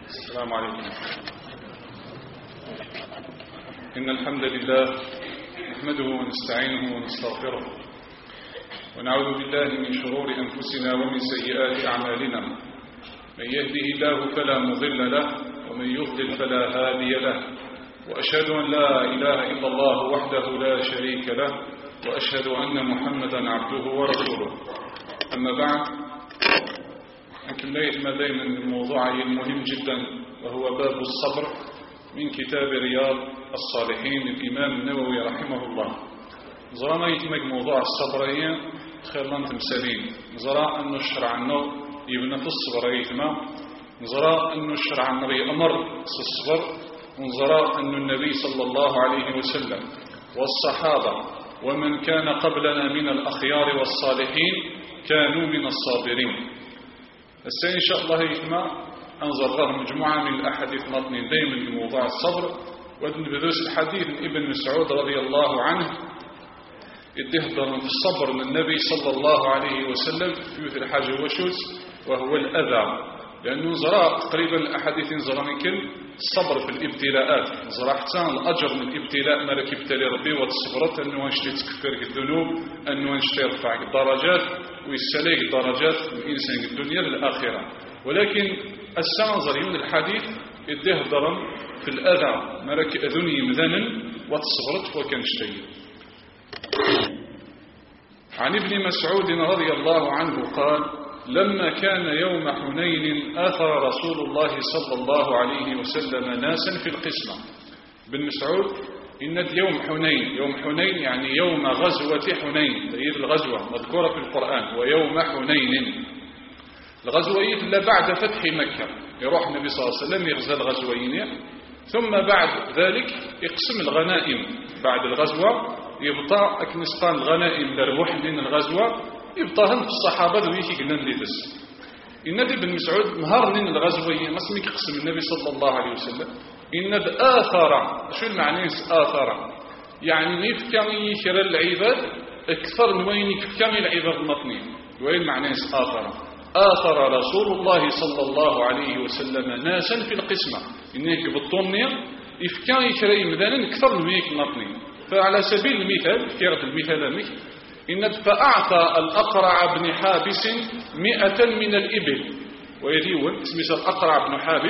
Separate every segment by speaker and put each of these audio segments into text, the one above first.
Speaker 1: السلام عليكم. إن الحمد لله نحمده ونستعينه ونستغفره ونعوذ بالله من شرور أنفسنا ومن سيئات أعمالنا. من يهده الله فلا مضل له ومن يضلل فلا هادي له، وأشهد أن لا إله إلا الله وحده لا شريك له، وأشهد أن محمدا عبده ورسوله. أما بعد، نكمل ما بين الموضوع المهم جدا وهو باب الصبر من كتاب رياض الصالحين للإمام النووي رحمه الله. زرانا يتمك موضوع الصبرية خيرا تمثالين. زرا أن نشرع عنه يبنى في الصبر يتما، زرا أن نشرع عنه أمر في الصبر، ونزرا أن النبي صلى الله عليه وسلم والصحابة ومن كان قبلنا من الأخيار والصالحين كانوا من الصابرين. السنة إن شاء الله يتما أنظر مجموعة من الأحاديث مطنين دائما لموضوع الصبر. ونبدأ الحديث من ابن مسعود رضي الله عنه يتهضر في الصبر للنبي صلى الله عليه وسلم في الحاجة وشوز وهو الأذى، لأنه زراء تقريبا الأحاديث زراء كل الصبر في الابتلاءات، زراء حتى الأجر من الابتلاء ما لك يبتلي ربي وتصبرت أنه أنشتي تكفر الذنوب، أنه أنشتي يرفع الدرجات ويسليك الدرجات من الإنسان الدنيا للآخرة. ولكن السنظريون الحديث يتهضر في الأذى ما لك أذني مذنا وتصبرت وكنشتي. عن ابن مسعود رضي الله عنه قال: لما كان يوم حنين آثر رسول الله صلى الله عليه وسلم ناسا في القسمة. بن مسعود إن يوم حنين، يوم حنين يعني يوم غزوة حنين، هي الغزوة مذكورة في القرآن، ويوم حنين الغزوة إلا بعد فتح مكة، يروح النبي صلى الله عليه وسلم يغزى الغزوين، ثم بعد ذلك يقسم الغنائم. بعد الغزوة يبطى أكنسقان الغنائم لربح من الغزوة يبطاهن في الصحابة ويكي قلنا لي بس. النبي بن مسعود نهار من الغزوية ما سميك قسم النبي صلى الله عليه وسلم إن آثر. شو المعنى آثر؟ يعني كان يكرر العباد أكثر من وين كان العباد المطنين. وين معنى آثر؟ آثر رسول الله صلى الله عليه وسلم ناسا في القسمة، إنك بالطنية كان يكرر مدانا أكثر من وين المطنين. فعلى سبيل المثال كيرت المثال إن فأعطى الأقرع بن حابس 100 من الإبل. ويديون اسمه الأقرع بن حابس،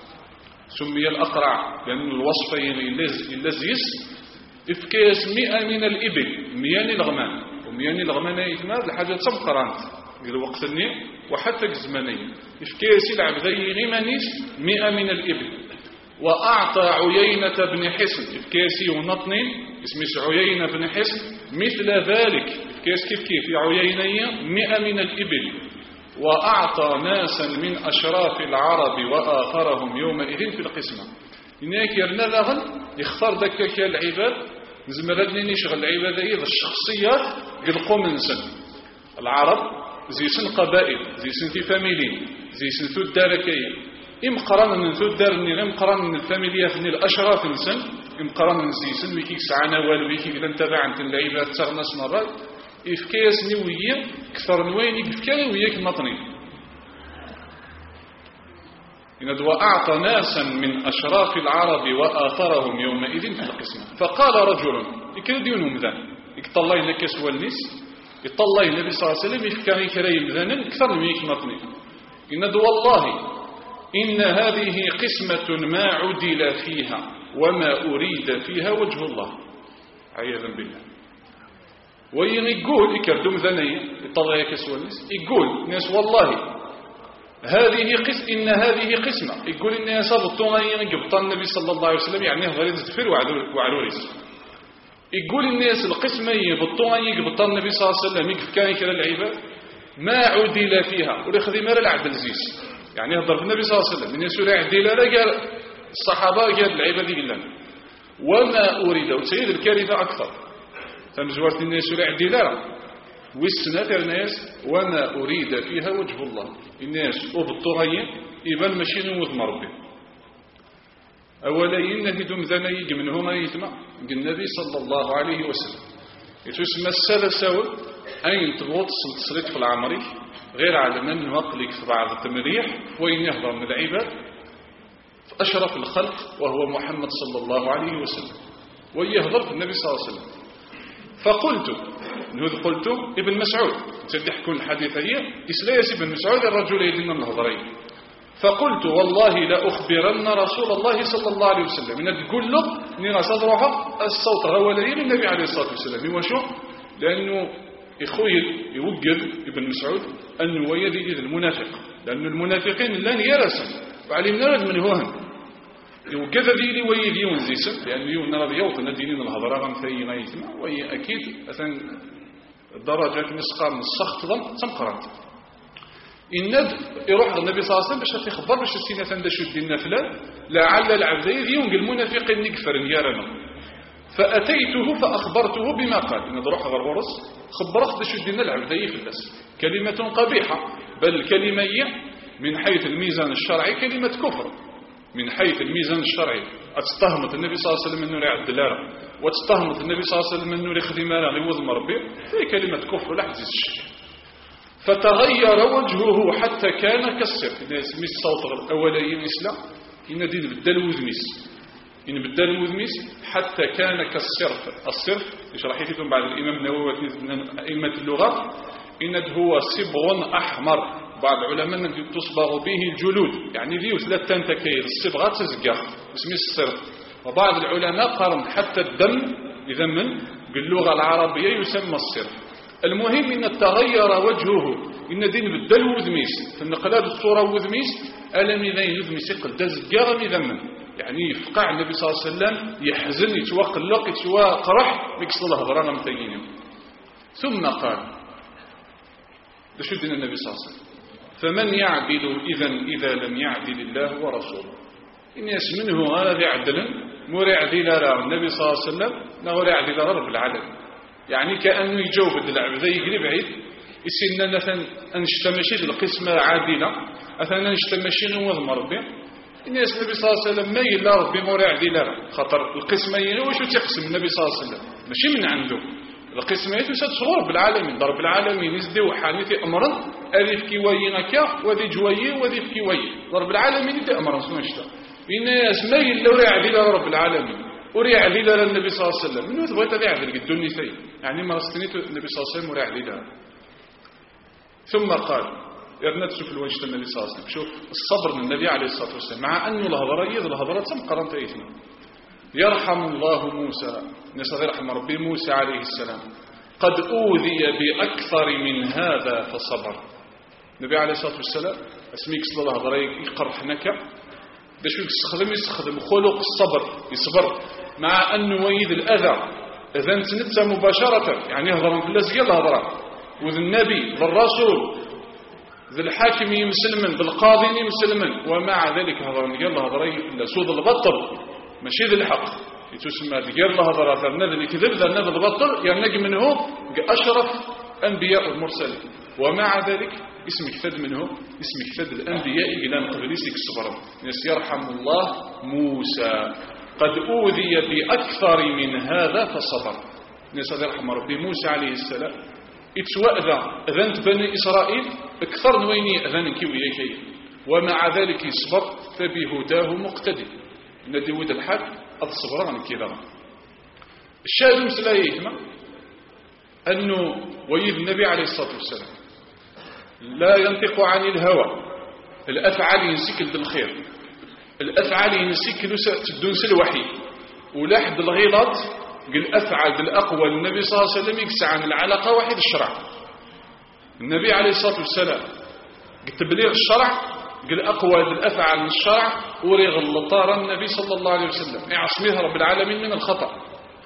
Speaker 1: سمي الأقرع لأن الوصفين اللزيس إفكاس 100 من الإبل، 100 الغمان، و100 الغمان يتماد الحاجة تمقرانت الوقت الني وحتى الزماني إفكاس العبدي غمانيس 100 من الإبل. وأعطى عيينة بن حسن إفكاسي ونطنين اسمه عيينة بن حسن مثل ذلك كيف عيينية 100 من الإبل. وأعطى ناسا من أشراف العرب وآخرهم يومئذ في القسمة. إنك يرنا لغن يختار دكك العباد زمرادني نشغل العباد هي الشخصيات قلقوا من سن العرب زي سن قبائل، زي سن في فاميلين، زي سن ثود داركية إمقران من ثود دارني إمقران من الفاميليات من الأشراف نسن إمقران من زي سن ويكيك سعنا والويكيك لن تبع عن العباد تغنس مرات إفكاس نوية كثر نوين إفكاس وياك مطني. إن أعطى ناسا من أشراف العرب وآثرهم يومئذ في القسمة. فقال رجل يكرديونهم ذا يطلعين كسوى النس يطلعين النبي صلى الله عليه وسلم يفكان يكريم ذانا كثر وياك مطني. إن والله إن هذه قسمة ما عدل فيها وما أريد فيها وجه الله عياذا بالله. ويقول يكردم ذنية يطلع كسوى الناس يقول ناس والله إن هذه قسمة، يقول الناس صابطون يقبطان النبي صلى الله عليه وسلم يعني هذا يتفر وعلوريس. يقول الناس القسمة يبطون يقبطان النبي صلى الله عليه وسلم يقف كان كلا العباد ما عدل فيها وليخذي مال العبد الزيس، يعني يهضر النبي صلى الله عليه وسلم من يسول عدل رجال الصحابة قال العباد يقلن وما أريد وسيد الكارثة أكثر تمزورت الناس العدلة والسنة الناس وما أريد فيها وجه الله. الناس أبطغي إبان مشين وذمر به أولا ينهدم ذنيق منهما يتمع النبي صلى الله عليه وسلم يتسمى السلسل أين تبغط تصريت في العمري غير على من وقلك في بعض التمريح وين يهضر من العباد في أشرف الخلق وهو محمد صلى الله عليه وسلم ويهضر في النبي صلى الله عليه وسلم. فقلت ابن مسعود تحكون الحديث هي إسلايس ابن مسعود الرجل يدين الهضرين. فقلت والله لأخبرن رسول الله صلى الله عليه وسلم من تقول له نرى صدرها الصوت غولي للنبي عليه الصلاة والسلام. وشو؟ لأنه إخوي يوجد ابن مسعود أنه يدي المنافق، لأن المنافقين لن يرسل وعلمنا من هوهم يوجد ذي ويدي ونزيسا لأنه يونا رضيوط ندينين الهضراء غمثي غيثما وهي أكيد أثن درجة نسقى من السخط ضم سمقرات إند يروح النبي صلى الله عليه وسلم باش تخبر باش السنة تندشوا الدين فلان لعل العبدين يونج المنافقين نكفر يارنا. فأتيته فأخبرته بما قال إن روح غرورس خبرت باش الدين العبدين فلاس كلمة قبيحة، بل كلمة من حيث الميزان الشرعي كلمة كفر. من حيث الميزان الشرعي أتستهمت النبي صلى الله عليه وسلم أنه يعد دلالة وتستهمت النبي صلى الله عليه وسلم أنه يخدم لا يوضم ربي في كلمة كفر لا حديث الشيء. فتغير وجهه حتى كان كالسر. إذا اسمي الصوت الأولي الإسلام إن دين بدل وذميس إن بدل وذميس حتى كان كالصرف. الصرف يشرح لكم بعد الإمام النووي من أئمة اللغة إن هو صبغ أحمر. بعض العلماء تصبغ به الجلود يعني ذي ثلاثة تكير الصبغة تزقر اسمه الصرف. وبعض العلماء قارن حتى الدم إذا من باللغة العربية يسمى الصرف. المهم إن تغير وجهه إن دين بدل وذميس فالنقلات الصورة وذميس ألم إذين وذميس قد زقر إذا من يعني يفقع النبي صلى الله عليه وسلم يحزن يتوقلق يتوقرح يكسر الله برانا متينين. ثم قال لشدنا النبي صلى الله عليه وسلم فمن يعدل إذا لم يعدل الله ورسوله. إن يسمنه هذا عدلا مور يعدل له النبي صلى الله عليه وسلم نور يعدل رب العالمين. يعني كأنه يجاوب العبد يقري بعيد يسننا مثلا أنشتمشي القسمة عادلة أثناء أنشتمشي نوضم ربي. إن يسمى النبي صلى الله عليه وسلم ما يلا ربي مور يعدل له خطر القسمة وشو تقسم النبي صلى الله عليه وسلم ماشي من عنده القسمة يتوسد صغور بالعالمين ضرب العالمين يزدي وحانيتي أمرا أذي في كيوي نكا وذي جوي وذي في كيوي ضرب العالمين يتي أمرا سنو اشتا إن يسمى إلا وريع عديل رب العالمين وريع عديل للنبي صلى الله عليه وسلم منو تبغيت ذي عديل قدوني ثي يعني ما رستنيت النبي صلى الله عليه وسلم وريع عديل. ثم قال يرنا تشوف الوجه النبي صلى الله عليه وسلم شوف الصبر من النبي عليه الصلاة والسلام مع أنه الهضرات سم قرنت إيثنا. يرحم الله موسى نسأل يرحم ربي موسى عليه السلام قد أوذي بأكثر من هذا فصبر. النبي عليه الصلاة والسلام اسميك صلى الله عليه وسلم يقرح نكا باش يستخدم خلق الصبر يصبر مع أنه ويد الأذى إذا تنتى مباشرة يعني هضرا في اللازقية الهضرا وذ النبي بالرسول ذي الحاكم مسلما بالقاضي مسلما ومع ذلك هضرا الهضرا في سود البطل ماشي ذي الحق يتسمى ديال الله هضره ثرنا ذي الكذب ذرنا ذي البطل يعني منه أشرف أنبياء المرسلين ومع ذلك اسم كفد منه اسم كفد الأنبياء إلى نقبليسك الصبر. يرحم الله موسى قد أوذي بأكثر من هذا فصبر. نسأل يرحم ربي موسى عليه السلام اتوأذى أذنت بني إسرائيل أكثر نويني أذنك وياكي ومع ذلك يصبر فبهداه مقتدي ندي ود الحق الصبر عن كذا. الشاهد مسلايهما أنه ويد النبي عليه الصلاة والسلام لا ينطق عن الهوى. الأفعال ينسكل بالخير الأفعال ينسكل تدونس الوحي ولا حد الغيلات قل أفعل بالأقوى النبي صلى الله عليه وسلم يقسى عن العلاقة واحد الشرع. النبي عليه الصلاة والسلام قل تبليغ الشرع قل أقوى الأفعال من الشرع ورغ اللطار النبي صلى الله عليه وسلم يعصمها رب العالمين من الخطأ.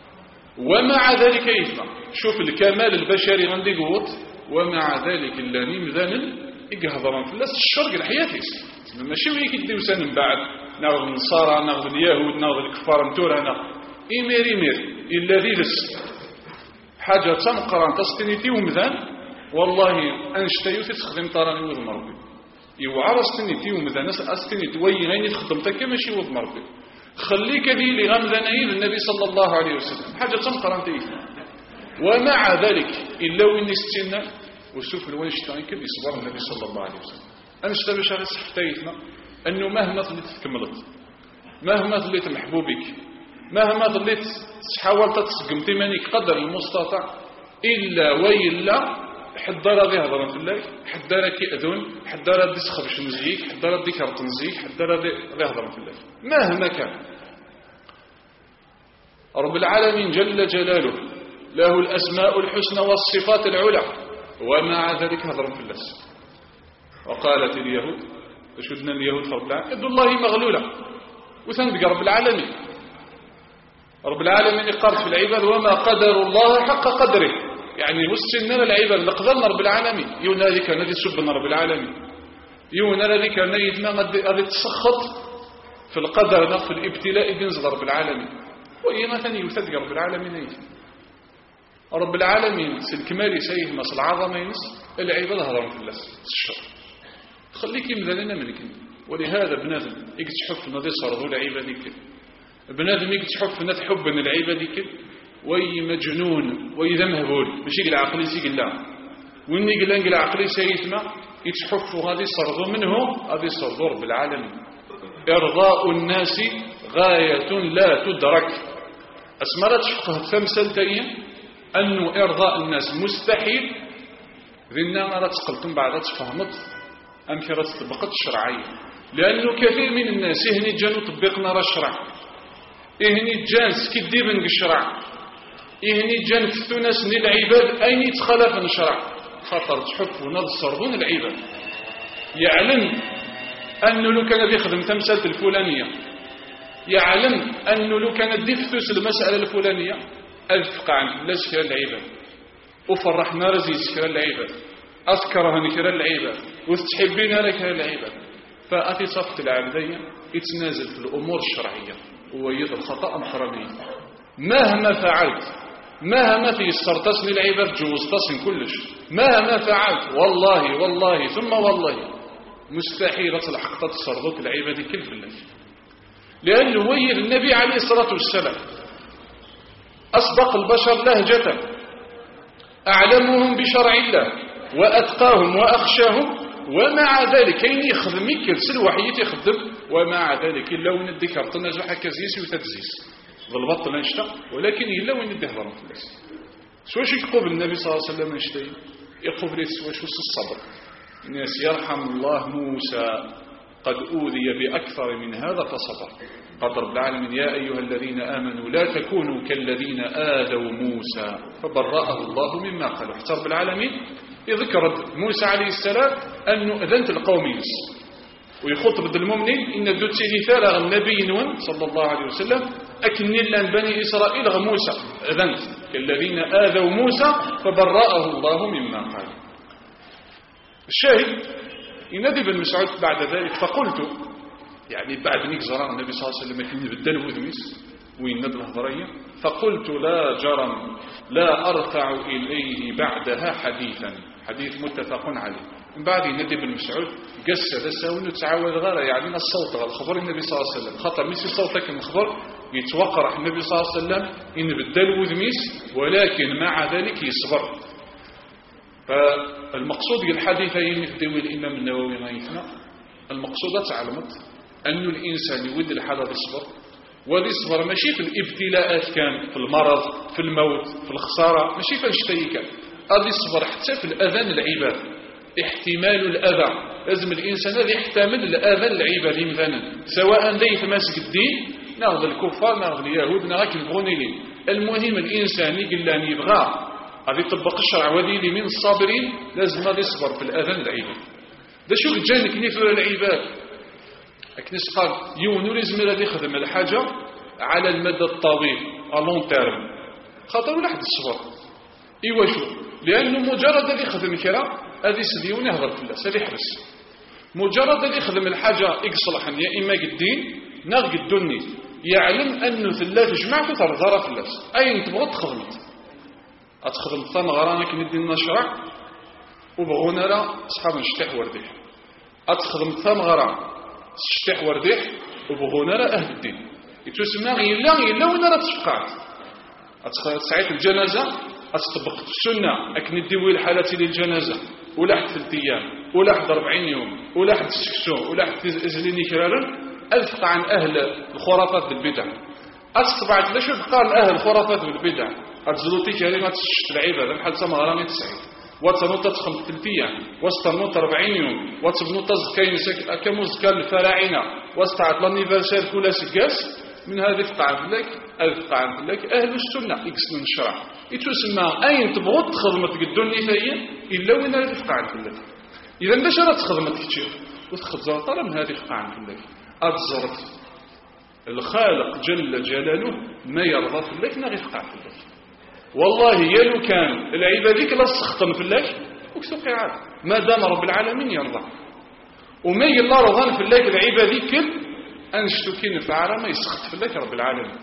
Speaker 1: ومع ذلك يفهم شوف الكمال البشري غندي قوت ومع ذلك اللاني مذان يقهضران في الناس الشرق الحياة ماشي ويك يديو سن من بعد ناخذ النصارى ناخذ اليهود ناخذ الكفار نتورنا إيمير إلا ذي لس حاجة تنقران تستنيتي ومذان والله أنشتيو تتخدم طاراني وذ مربي يوعر استنيتي ومذان استنيتي ويغيني تخدمتك ماشي وذ مربي خليك ذي لغمذاني للنبي صلى الله عليه وسلم حاجة تنقران تيفنا. ومع ذلك إلا وين استنى وشوف الويشتاين كيف يصبر النبي صلى الله عليه وسلم أنشتا باش غير صحتيتنا أنه مهما تكملت مهما ظليت محبوبك، مهما ظليت تحاول تسقم تيمانيك قدر المستطاع، إلا وإلا حد راضي يهضر في الله، حد راه كيأذون، حد راه يسخبش نزيك، حد راه يكرط نزيك، حد راه يهضر في الله مهما كان. رب العالمين جل جلاله له الأسماء الحسنى والصفات العلى، ومع ذلك هضر في الله. وقالت اليهود، شدنا اليهود في رب العالمين يد الله مغلولة، وثندق رب العالمين. رب العالمين يقارد في العباد وما قدر الله حق قدره، يعني وسننا العباد لقدرنا رب العالمين. يونا ذيك الذي سبنا رب العالمين، يونا ذيك الذي غادي تسخط في القدر في الابتلاء بينزل رب العالمين. وهي مثلا يثدق رب العالمين ايه رب العالمين الكمال سيه مس العظمه ينس العباد هضروا في الله الشر خليك مثلنا منك. ولهذا بنادم يكتشف نادي صرضوا العباد بنادم يكتشف ناد حب من العباد وي مجنون وي مهبول ماشي قال عقلي سي قال واني قال عقلي سيتما يتحف غادي صرضوا منه غادي صرضوا رب العالمين. ارضاء الناس غايه لا تدرك. اسمرت فقه ثمثل تانية انه ارضاء الناس مستحيل ذنا راه تقلتم بعد تفهمت امك راه تطبقت الشرعيه. لانه كثير من الناس هني جانوا طبقنا راه الشرع، هني جان سكدي بن الشرع، هني جان كثو ناس العباد اين يتخالف الشرع. خاطر تحفون الصرضون العباد يعلم انه لو كان بيخدم تمثال الفلانيه، يعلم انه لو كان ديفتوس المساله الفلانيه أذفق عن الله سكر العباد وفرحنا رزي سكر العباد أذكرها نكر العباد وتحبين لك العباد. فأتي صفت العبدية يتنازل في الأمور الشرعية ويضل الخطأ محرمين. مهما فعلت مهما تيسرتسني العباد جوزتسن كلش، مهما فعلت والله والله ثم والله مستحيل الحق تصرفك العباد كل بالله. لأنه وير النبي عليه الصلاة والسلام أسبق البشر لهجة، أعلمهم بشرع الله وأتقاهم وأخشاهم، ومع ذلك كاين يخدم يكرسل وحيت يخدم، ومع ذلك إلا وين الذكر تنجح كزيس وتتزيس ظلبط نشتا، ولكن إلا وين الدهر في الناس سواش يقوب النبي صلى الله عليه وسلم يشتي يقوب لي سواش الصبر. الناس يرحم الله موسى قد أوذي بأكثر من هذا فصبر. قال رب العالمين يا أيها الذين آمنوا لا تكونوا كالذين آذوا موسى فبرأه الله مما قالوا. حتى رب العالمين يذكر موسى عليه السلام أنه أذنت القوم يس ويخطب المؤمنين إن دوتي لثالغ النبي نون صلى الله عليه وسلم أكن لن بني إسرائيل غ موسى أذنت كالذين آذوا موسى فبرأه الله مما قالوا. الشاهد ينادي بن مسعود بعد ذلك فقلت يعني بعد ميك زرار النبي صلى الله عليه وسلم يكلم بالدل وذميس ويناد الهضرية فقلت لا جرم لا أرفع إليه بعدها حديثا. حديث متفق عليه. من بعد ينادي بن مسعود قس دساونو تعاود غير يعني الصوت غير خبر النبي صلى الله عليه وسلم خاطر ميسي صوتك الخبر يتوقع النبي صلى الله عليه وسلم إن بالدل وذميس ولكن مع ذلك يصبر. فالمقصود الحديثين في دول الإمام النووي غايتنا المقصودة تعلمت أن الإنسان يود الحالة يصبر، ويصبر ماشي في الابتلاءات كان في المرض في الموت في الخسارة ماشي في الشيء كان هذا يصبر حتى في الأذان العباد. احتمال الأذى لازم الإنسان هذا يحتمل الأذى العباد مثلا سواء ذي يتماسك الدين ناخذ الكفار ناخذ اليهود ناخذ الغنيلين. المهم الإنسان يقول أن يبغى هذا يطبق الشرع وديني من الصابرين لازم هذا يصبر في الأذان العباد. ده شو جانك نفر العباد أكنس قال يونو لازم هذا يخدم الحاجة على المدى الطويل ألون تيرم خاطر ولا حد الصبر إيوا شو لأنه مجرد هذا يخدم كرا هذا يسديون يهضر في الله هذا يحبس. مجرد هذا يخدم الحاجة يصلح يا إما قدين ناغ الدنيا يعلم أنه ثلاث جماعة ترضى في الله أين تبغى تخدمت أتخدم ثم غرانك ندين نشرع وبغونا لا أصحاب نشتح ورديح أتخدم ثم غران شتح ورديح وبغونا لا أهل الدين يتسمى يلا وين راه تفقعت ساعات الجنازة أتطبق السنة أكن الدوي الحالة للجنازة ولا حد 3 أيام ولا حد 40 يوم ولا حد 6 ولا حد إزليني كرارا أذفق عن أهل الخرافات بالبدع أستبعت لا شو بقى أهل الخرافات بالبدع أتزلوتي كريمة تشت العبادة بحال سمغرامي 90 واتنوت تخم 3 أيام واستنوت 40 يوم واتبنوت زكاين كموز كان الفراعنة واستعط لانيفرسير كل سكاس من هذه فقعة لك أذفق لك أهل السنة يقصن الشرع يتسمى أين تبغض تخدمت الدنيا فهي إلا وين هذه فقعة لك إذا باش راه تخدمت كثير وتخزر طالما من هذه فقعة لك أتزرت الخالق جل جلاله ما يرضى في لك نغي فقعة لك والله يلو كان العبادك لا تستخدم في الله وكسوك عاد ما دام رب العالمين يرضى وما يلا رضان في الله العبادك أنشتكين فعلا ما يسخط في الله رب العالمين.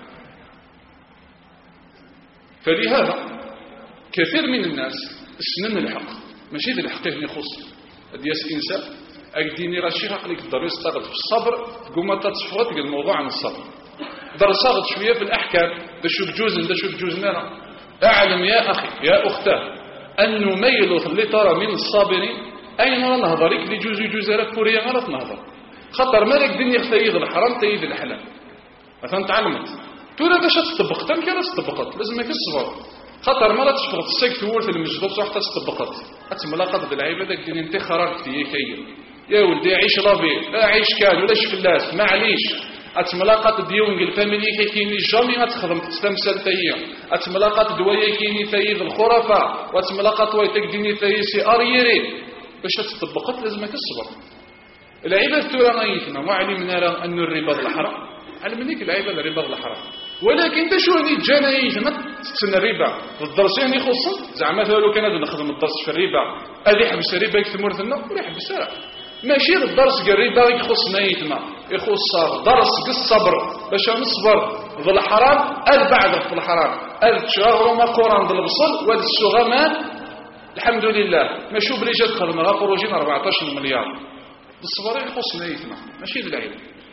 Speaker 1: فلهذا كثير من الناس السنن الحق ماشي ذي الحق يخص دياس إنسان أقديني راشي عقلك الضر يستغل في الصبر تقوم ما تتصفوت الموضوع عن الصبر در صاغط شوية في الأحكام دا شوف جوز نرى أعلم يا أخي يا أختاه أنه ميل اللي ترى من الصابرين أين راه نهضرك اللي جوز راك فوريا غلط نهضر خطر مالك دنيا خيد الحرام تيد الحلال مثلا تعلمت تقول باش تطبق تمك راه تطبقت لازم الصبر خطر مرة تشبغ تسكت ورث المجدوب صح تطبقت أتملاقض بالعبادة دين انت خرجت يا ولدي عيش لافي عيش كان ولا فلاس معليش أتملاقات ديون الفاميلي كيكيني جامي أتخدم تستمثل تايا أتملاقات دوايا كيني تايا الخرافة وأتملاقات ويتك ديني تايا سي أريري باش تطبقت لازمك الصبر. العباد ترى غايتنا وعلمنا أن الربا الحرام علمنيك العباد الربا الحرام ولكن شو هذه الجناية تسنى الربا الدرس يعني يخص زعما لو كان نخدم الدرس في الربا هذه يحبس الربا يكثمر ثنا ولا يحبس ماشي الدرس قال الربا يخص نيتنا يخص درس الصبر باش نصبر ذو الحرام بعد في الحرام شهر ما قران ذو البصل وهذا الشغمان الحمد لله ماشي بلي جات خدمه غا بروجين 14 مليار الصبر يخص نيتنا ماشي العيب.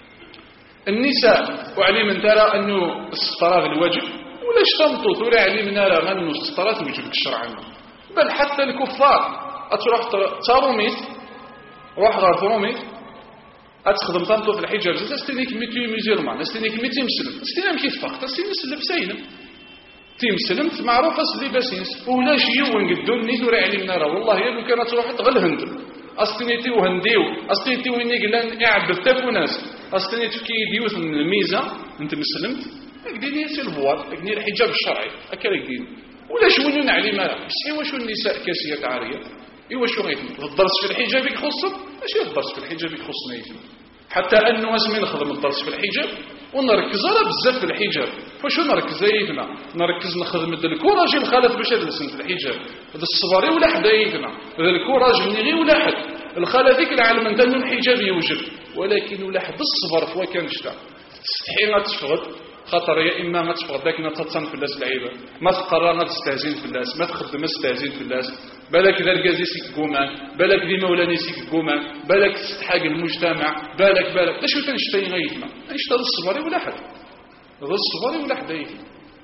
Speaker 1: النساء وعلم ترى أنه السترة الواجب ولا شتمطوط ولا علم نرى أنه السترة توجب الشرع بل حتى الكفار أتروح تروميت روح غير تروميت أتخدم تنطو في الحجاب استنيك ميتي ميزيرمان استنيك ميتي مسلم استنام كيف فقط استنيك مسلم سيلم تيم سلمت معروفة سليباسينس ولا شيء وين نيت ولا علم نرى والله يلو كانت تروح تغل هندل أستنيتي وهنديو أستنيتي وينيك لان قاعد بالتاف وناس أستنيتي كي ديوث من الميزة أنت مسلمت أكديني يسي البوار أكديني الحجاب الشرعي أكرا يدين ولا شو نعلي مالا بس إيوا شو النساء كاسية عارية إيوا شو غيثم الدرس في الحجاب يخصم ماشي الدرس في الحجاب يخصنا يثم حتى أنه اسمي نخدم الدرس في الحجاب ونركز على بزاف في الحجاب فشو نركز ايدنا نركز نخدم الكوراج الخالف باش هذا في الحجاب هذا الصباري ولا حدا ايدنا هذا الكوراج مني غير ولا حد الخاله ذيك العالم انت الحجاب يوجب ولكن ولا حد الصبر فوا كان شتا تستحي ما تفقد خاطر يا اما ما تفقد ذاك نتصن في الناس العيبه ما تقرر ما تستهزين في الناس ما تخدم تستهزين في الناس بالك ذا الكازي سيك كومان بالك دي مولاني سيك كومان بالك تستحق المجتمع بالك شو تنشتي غيثنا نشتا الصبر ولا حد هذا الصبر ولا حدا يثم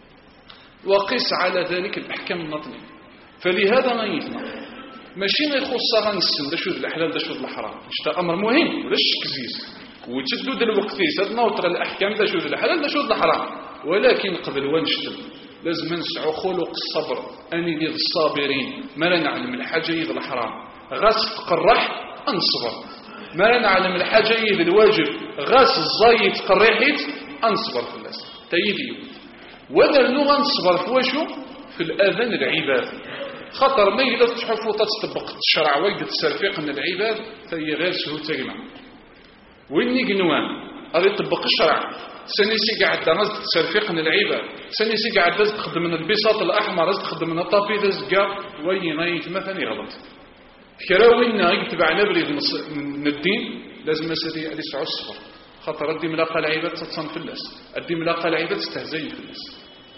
Speaker 1: وقس على ذلك الأحكام النطنية فلهذا غيثنا ماشي ما يخص غنسن دا شو الأحلال دا شو الحرام اشتا أمر مهم ولا الشكزيز وتدو دا الوقت سادنا وطرى الأحكام دا شو الحلال دا شو الحرام ولكن قبل ونشتل لازم نسعو خلق الصبر أني ذي الصابرين ما لا نعلم الحاجة يذ الحرام غاس تقرح أنصبر ما لا نعلم الحاجة يذ الواجب غاس الزايد تقرحيت أنصبر في الناس تيدي وذا اللغة نصبر في وشو في الأذان العباد خطر ما إذا تحفوا تطبق الشرع ويقد السرفيق من العباد فهي غير سهو تجمع وإني قنوان هذا يطبق الشرع سنسي قاعد ناس تسرفيق من العباد سنسي قاعد ناس تخدم من البساط الأحمر ناس تخدم من الطابي ذا وين غايت مثلا غلط كراوين يكتب على بريد من الدين لازم يسري على سعو الصفر خاطر أدي ملاقى العباد تتصن في الناس أدي ملاقى العباد تستهزين في الناس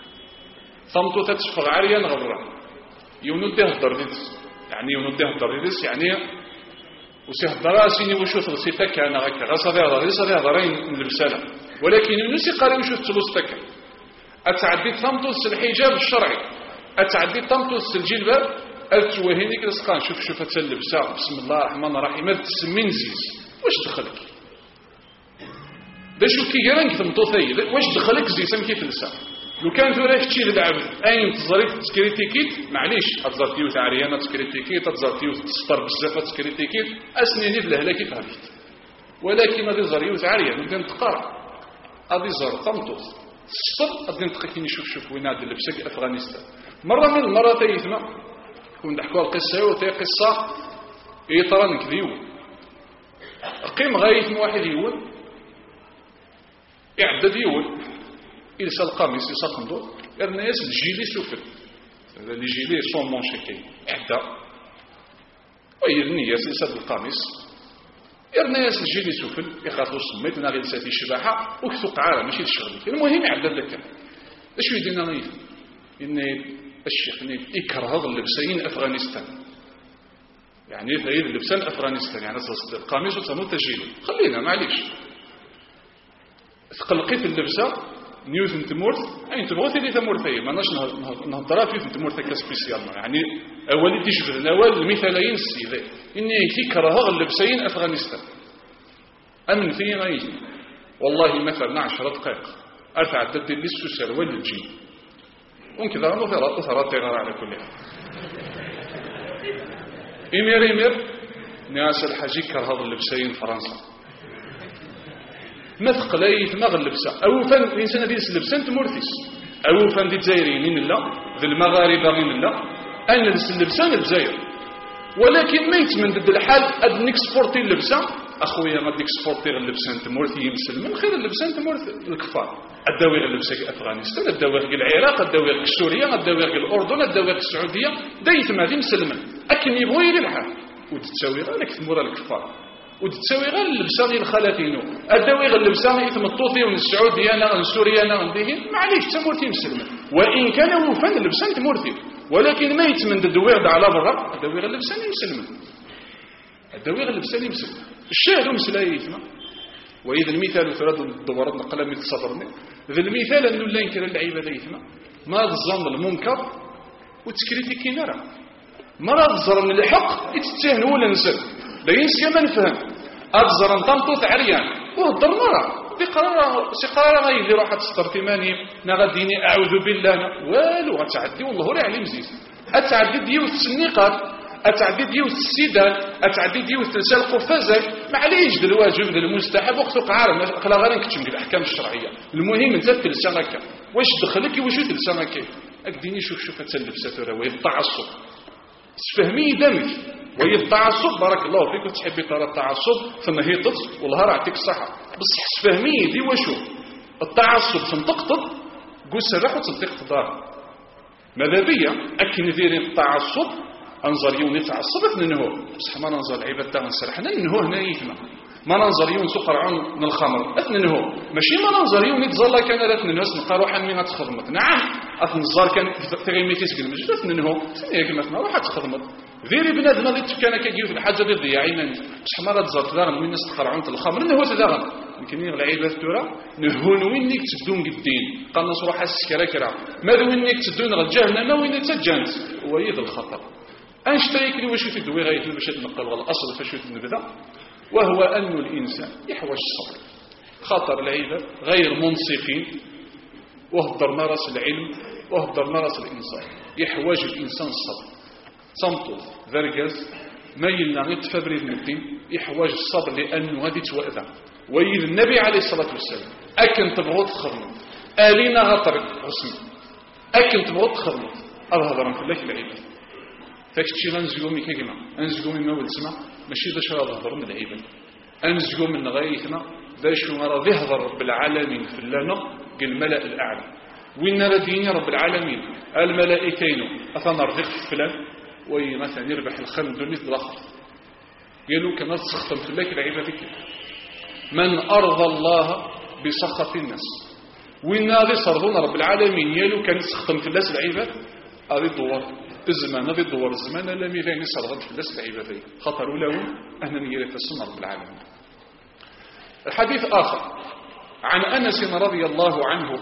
Speaker 1: ثمتو تتشفغ عريا غبرا يونده الدرديس يعني يونده الدرديس يعني وسيه الدراسيني وشو ثلثيتك أنا غاك غصدي هضرين من الرسالة ولكن يونسي قال وشو ثلثتك أتعدي ثمتو الحجاب الشرعي أتعدي ثمتو الجلباب أتوهيني كرسقان شوف تسلبسا بسم الله الرحمن الرحيم تسمين زيز واش دخلك دا شو كي غيرانك تمطوثي واش دخلك زيسان كيف لسا لو كان ثورة كتشي للعبد أين تزريت تسكريتيكيت معليش أتزار تيوث عريانة تسكريتيكيت أتزار تيوث تسطر بزافة تسكريتيكيت أسنيني في الهلاكي فهمت ولكن هذه زريوث عريانة ممكن تقارع هذه زر طمطوث السطر أدين تقيكين شوف وين عاد اللبسك أفغانستان مرة من المرات يثمى كون نحكوا القصة وتي قصة يطران كذيو قيم غاية واحد يول يعدد يول إلسى القميص يساقندو الناس الجيلي سفل اللي جيلي صون مونشيكي عدا ويرني يسلسل القميص الناس الجيلي سفل يخافوا السميت ناغي لساتي الشباحة وكثو قعارة ماشي الشغل المهم يعدد لك اش يدينا غيث إن الشيخ يكره اللبسين أفغانستان يعني ثايد اللبسان أفغانستان يعني القميص وتموت تجيلي خلينا معليش ثقلقيت اللبسة نيوتن تمورت أين تبغوثي اللي تمورثي ما ناش نهضرها في تمورث كسبيسيالنا يعني أولي تجبر الأول المثالين السيدة إني يكره اللبسين أفغانستان أمن فيه غاية والله مثلا 10 دقائق أرفع تدي للسوسر والجين وكذا أثرات غير على كل حال إمير ناس الحاج يكره اللبسين فرنسا مثقليت ما غلبسه او فان الانسان ديال اللبسان تمورثيس او فان دي الجزائريين لا ذي المغاربه غير لا ان اللبسان الجزائر ولكن ما يتمندد الحال اد نيكسبورتي اللبسه اخويا ما ديكسبورتي اللبسان تمورثي يمسل من خير اللبسان تمورث الكفار الدوير اللبسه افغانستان الدوير العراق الدوير سوريا الدوير الاردن الدوير السعوديه دايت ما دي مسلمن اكن يبغي يدير الحال وتساوي غير تمور الكفار وتساوي غير اللبسه ديال خالاتينو الدوي غير اللبسه يتمطوطي من السعوديه انا من سوريا انا نديه معليش تمورتي مسلمه وان كان وفن اللبسان تمورتي ولكن ما يتمند الدوي على برا الدوي غير اللبسان مسلمه الدوي غير اللبسان مسلمه الشاهد مسلاي يسمع واذا المثال ثلاث دورات نقله من تصبرني ذا المثال انه لا ينكر العباده يسمع ما الظن المنكر وتسكريتي كينرا مرض الظن الحق يتتهن ولا نسل لا ينسى ما نفهم أبزر نطمطوط عريان وهدر مرة قرار غاية اللي راح تستر ثماني نغديني أعوذ بالله والو أتعدي والله لا علم زيز أتعدي ديوث السنيقات أتعدي ديوث السيدات أتعدي ديوث تلسال قفازك معليش ذا الواجب ذا المستحب وقت قعار خلا غير نكتشم الأحكام الشرعية المهم أنت تلسانك واش دخلك وشو تلسانك أكديني شوف أتلبسة رواية التعصب فهمي دمك وهي التعصب بارك الله فيك وتحبي ترى التعصب ثم هي تطف والله يعطيك الصحة بس فهمي دي وشو التعصب تنطقطب قول سرح وتنطق دار ماذا بيا أكن ذير التعصب أنظر يون يتعصب أثننه بصح ما ننظر العباد تاع نسرحنا إنه هنا يثمى ما ننظر يون سقرعون من الخمر أثننه ماشي ما ننظر يون يتظل كان أثننه اسم روحا من تخدمت نعم أثنظر كان تغيمي تسقل مجد أثننه سنية كما روحا تخدمت ذيري بنادم هذا كان كيجيو في الحاجه ديال الضياعين بصح ما تزرت داغن وين الناس تقرعون الخمر انه هو تداغن يمكن العيبات تورا نهون وينك تدون قدين قال نص روح السكره كرا ماذا وينك تدون غجهنم وين تجانت هو يد الخطر انشتريك لي واش تدوي غايه باش تنقل والاصل فاش نبدا وهو ان الانسان يحوج الصبر خاطر العيبات غير منصفين وهدرنا راس العلم وهدرنا راس الانسان يحوج الانسان الصبر صمتو ذرقز ما يلنا يطفى بريد الدين يحواج الصبر لأنه هذه توأذى ويل النبي عليه الصلاة والسلام أكن تبغض خرمت آلينا غطرق غصن أكن تبغض خرمت هذا رمك الله العيبة فاكتشي غنزقومي كيما أنزقومي ما ولسما ماشي ذا شو هذا من العيبة أنزقوم من غايتنا ذا شو نرى ذهضر رب العالمين في اللانق قال الملأ الأعلى وين نرى ديني رب العالمين الملائكين أثنى رفق فلان وي مثلا يربح الخمد مثل الآخر قالوا كما تسخطن في الله العبادة من أرضى الله بسخط الناس وين هذه صرفون رب العالمين يالو كان تسخطن في الله العبادة هذه الدوار الزمان هذه الدوار الزمان لم يغين يصرفن في الله العبادة خطروا له أهنا نيرة السنة رب العالمين الحديث آخر عن أنس رضي الله عنه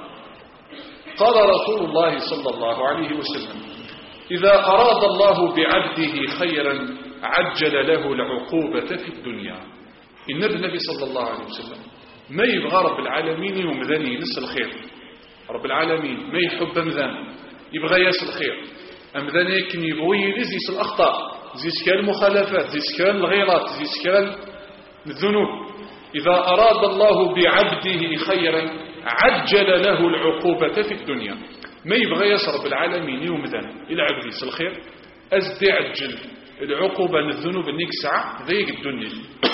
Speaker 1: قال رسول الله صلى الله عليه وسلم إذا أراد الله بعبده خيرا عجل له العقوبة في الدنيا إن النبي صلى الله عليه وسلم ما يبغى رب العالمين يوم ذاني ينس الخير. رب العالمين ما يحب أمذان يبغى ياس الخير. أمذان يكن يبغي يزيس الأخطاء، زيس كان المخالفات، زيس كان الغيرات، زيس كان الذنوب. إذا أراد الله بعبده خيرا عجل له العقوبة في الدنيا. ما يبغى ياس رب العالمين يوم ذان العبد يس الخير أزدي عجل العقوبة للذنوب النيك ساعة ذيك الدنيا.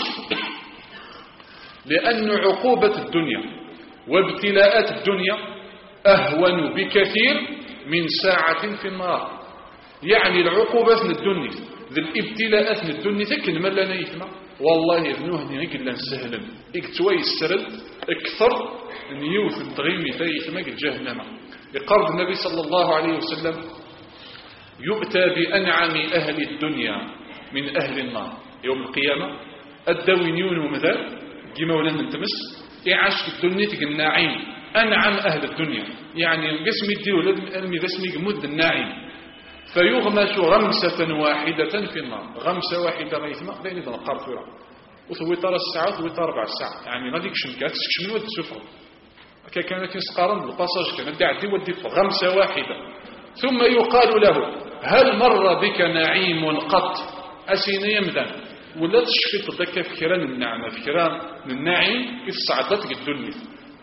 Speaker 1: لأن عقوبة الدنيا وابتلاءات الدنيا أهون بكثير من ساعة في النار. يعني العقوبة من الدنيا ذي الابتلاءات من الدنيا تكن من لنا يثمى والله يذنوه نيك إلا نسهلم اكتوى يسرد أكثر من يوث التغيمي ذي يثمى جهنم. لقرب النبي صلى الله عليه وسلم يؤتى بأنعم أهل الدنيا من أهل النار يوم القيامة. الدوينيون ومثال كما ولن نتمس يعيش في الدنيا الناعم أنعم أهل الدنيا. يعني قسم يدي ولد ألمي قسمي مد الناعم فيغمس غمسة واحدة في النار. غمسة واحدة غيثمة بين إذن القرطورة وثويطار الساعة وثويطار 4 ساعة. يعني ما ديك شمكات تسكش من ود سفر كانت يسقارن بالباساج كانت دعتي ودي غمسة واحدة. ثم يقال له هل مر بك نعيم قط أسيني يمذن ولا تشفي تضك فكران النعمة فكران النعيم إذ صعدتك الدنيا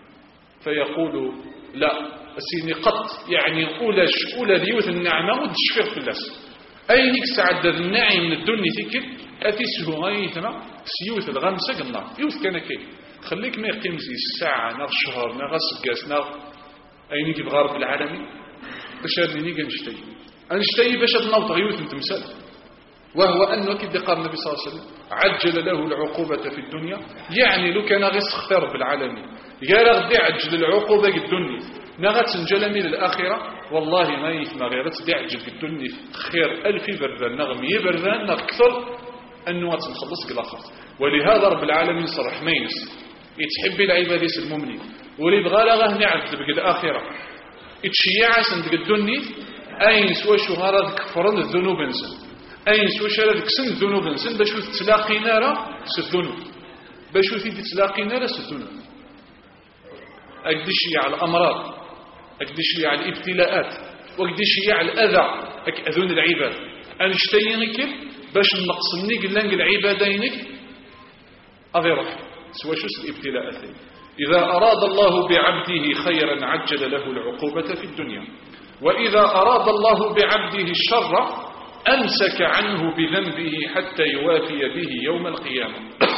Speaker 1: فيقول لا أسيني قط. يعني أولى ديوث النعمة ودشفير في اللاس أينك سعد النعيم من الدنيا تكت أتسه غايتنا سيوث الغمسة قلنا يوث كان كي خليك ما يقيم زي الساعة نغ الشهر نغ السقاس نغ أينك بغارب العالمي باش هادني أنشتي باش تنوض غيوث نتمثال. وهو أنه كده قال النبي صلى الله عليه وسلم عجل له العقوبة في الدنيا. يعني لو كان غير اختار بالعالمين قال غدي عجل العقوبة في الدنيا نغت سنجلمي للآخرة والله ما يثمى غير تدي عجل في الدنيا خير 1000 بردان نغمية بردان أكثر أنه تنخلص الآخر. ولهذا رب العالمين صرح مينس يتحب العباد المؤمنين ولي بغى لغه نعذب الآخرة يتشيع سند الدنيا أين سوى شهارة كفران الذنوب انسان أين سوى شهارة كسن الذنوب انسان باش تلاقي نارا الذنوب باش تلاقي نارا الذنوب. أقدش على الأمراض أقدش على الابتلاءات وأقدش على الأذى أذون العباد أنشتينك باش نقصني قلنك العبادينك أغي روح سوى شوس الابتلاءات. إذا أراد الله بعبده خيرا عجل له العقوبة في الدنيا وإذا أراد الله بعبده الشر أمسك عنه بذنبه حتى يوافي به يوم القيامة.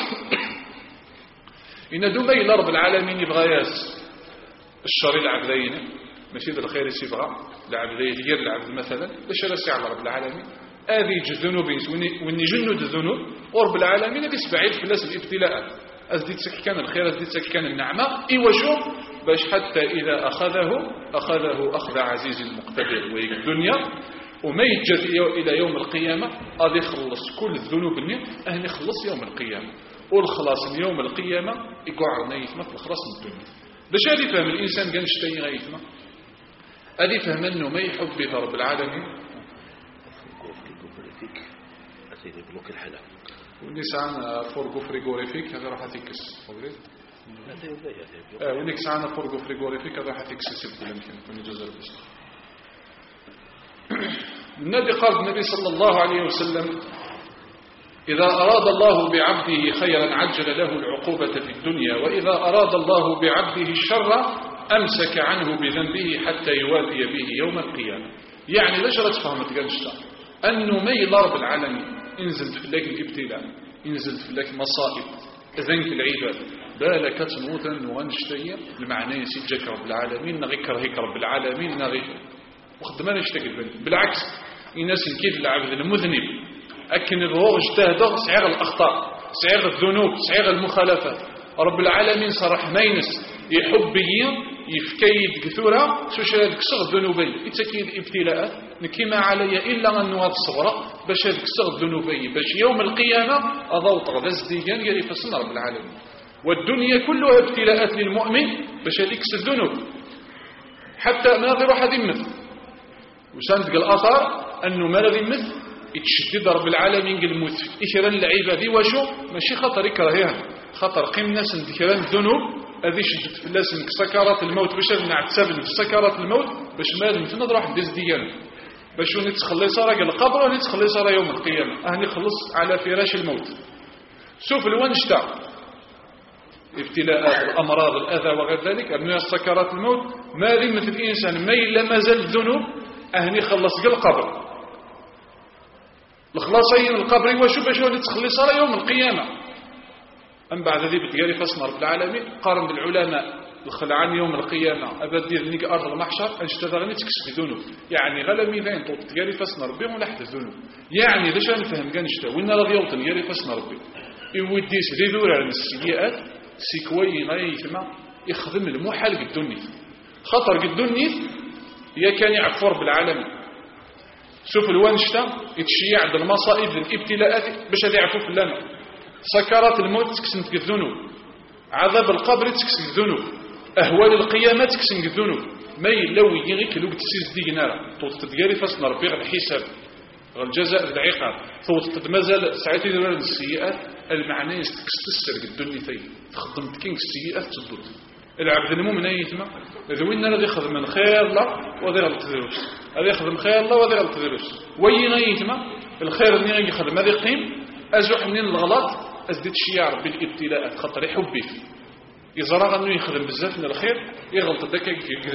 Speaker 1: إن دمي رب العالمين يبغى ياس الشر العبدين ماشي ذا الخير يبغى العبدين غير العبد مثلا باش راسي على رب العالمين هذه الذنوب وإني جند الذنوب ورب العالمين هذه سبعيد في الناس الابتلاءات أزدي كان الخير أزدي كان النعمة إيوشو باش حتى إذا أخذه أخذ عزيز مقتدر ويك الدنيا وما يتجد إلى يوم القيامة هذا يخلص كل الذنوب أهل يخلص يوم القيامة والخلاص من يوم القيامة يقعد نيثمة في الخلاص من الدنيا. باش هذه فهم الإنسان كان شتي غيثمة هذه فهم أنه ما يحب به رب العالمين
Speaker 2: بلوك الحلال
Speaker 1: ونسعنا فورغو فريغوريفيك هذا راح تكس ونسعنا فورغو فريغوريفيك هذا راح تكس سبت يمكن يكون جزر بس. النبي قال النبي صلى الله عليه وسلم إذا أراد الله بعبده خيرا عجل له العقوبة في الدنيا وإذا أراد الله بعبده الشر أمسك عنه بذنبه حتى يوافي به يوم القيامة. يعني لجرت فهمت قنشتا أنه ميل رب العالمين انزل في لك الابتلاء انزل في لك مصائب ذنك العباد بالك تنوثا وغنشتيا المعنى يسجك رب العالمين نغي كرهك رب العالمين نغي وخدمان يشتكي بالعكس الناس كيف العبد المذنب أكن الروغ اجتهده سعير الأخطاء سعير الذنوب سعير المخالفات رب العالمين صرح مينس يحبي يفكيد كثورة سوشي كسر ذنوبي يتكيد ابتلاءات نكيما علي إلا أن نواب الصغرى باش هذيك كسر ذنوبي باش يوم القيامة أضوط غذاز ديجان قال يفصلنا رب العالمين. والدنيا كلها ابتلاءات للمؤمن باش هذيك كسر ذنوب حتى ما غير واحد يمثل وساندق الأثر أنه ما غير يمثل يتشدد رب العالمين قال موت إثرا العبادي وشو ماشي خطر يكرهها خاطر قيم الناس ذكران الذنوب هذه شدت في الناس سكرات الموت باش نعتسب في سكرات الموت باش ما نمتنا نروح نديز ديالنا باش نتخلي صار القبر ونتخلي صار يوم القيامه اهني خلص على فراش الموت شوف الونشتا ابتلاءات الامراض الاذى وغير ذلك من سكرات الموت ما ذمه الانسان ما الا مازال الذنوب اهني خلص القبر الخلاصين القبر وشو باش نتخلي صار يوم القيامه أم بعد ذي بتجاري فصنا رب العالمين قارن العلماء الخلعان يوم القيامة أبدي ذنيك أرض المحشر أجتذرني تكسب ذنوب يعني غلا ميدان طوط تجاري فصنا ربي ولحد الذنوب يعني ليش أنا فهم كان شتا وإن رضي الله تجاري فصنا ربي يوديس ذي ذور على السيئات سيكوي غاية ثما يخدم المحال قدوني خطر قدوني يا كان يعفو رب العالمين شوف الوانشتا يتشيع عند المصائب الابتلاءات باش هذا يعفو في اللامع سكرات الموت تكسنت الذنوب عذاب القبر تكسن الذنوب أهوال القيامة تكسن الذنوب ما يلو يغيك لو تسيز دي نارا توت تدقاري فاسنا ربي غير الحساب غير الجزاء العقاب توت تدمزل ساعتي ديال السيئات المعنى يستكسر الدنيا تاي تخدم كينغ السيئات تضد العبد المؤمن يتما ذوين الذي يخدم من خير الله وذي غلط دروس هذا يخدم خير الله وذي غلط دروس وين يتما الخير اللي يخدم هذا قيم ازوح من الغلط ازدد شيع ربي الابتلاءات خاطر يحبي يزرع انه يخدم بزاف من الخير يغلط داك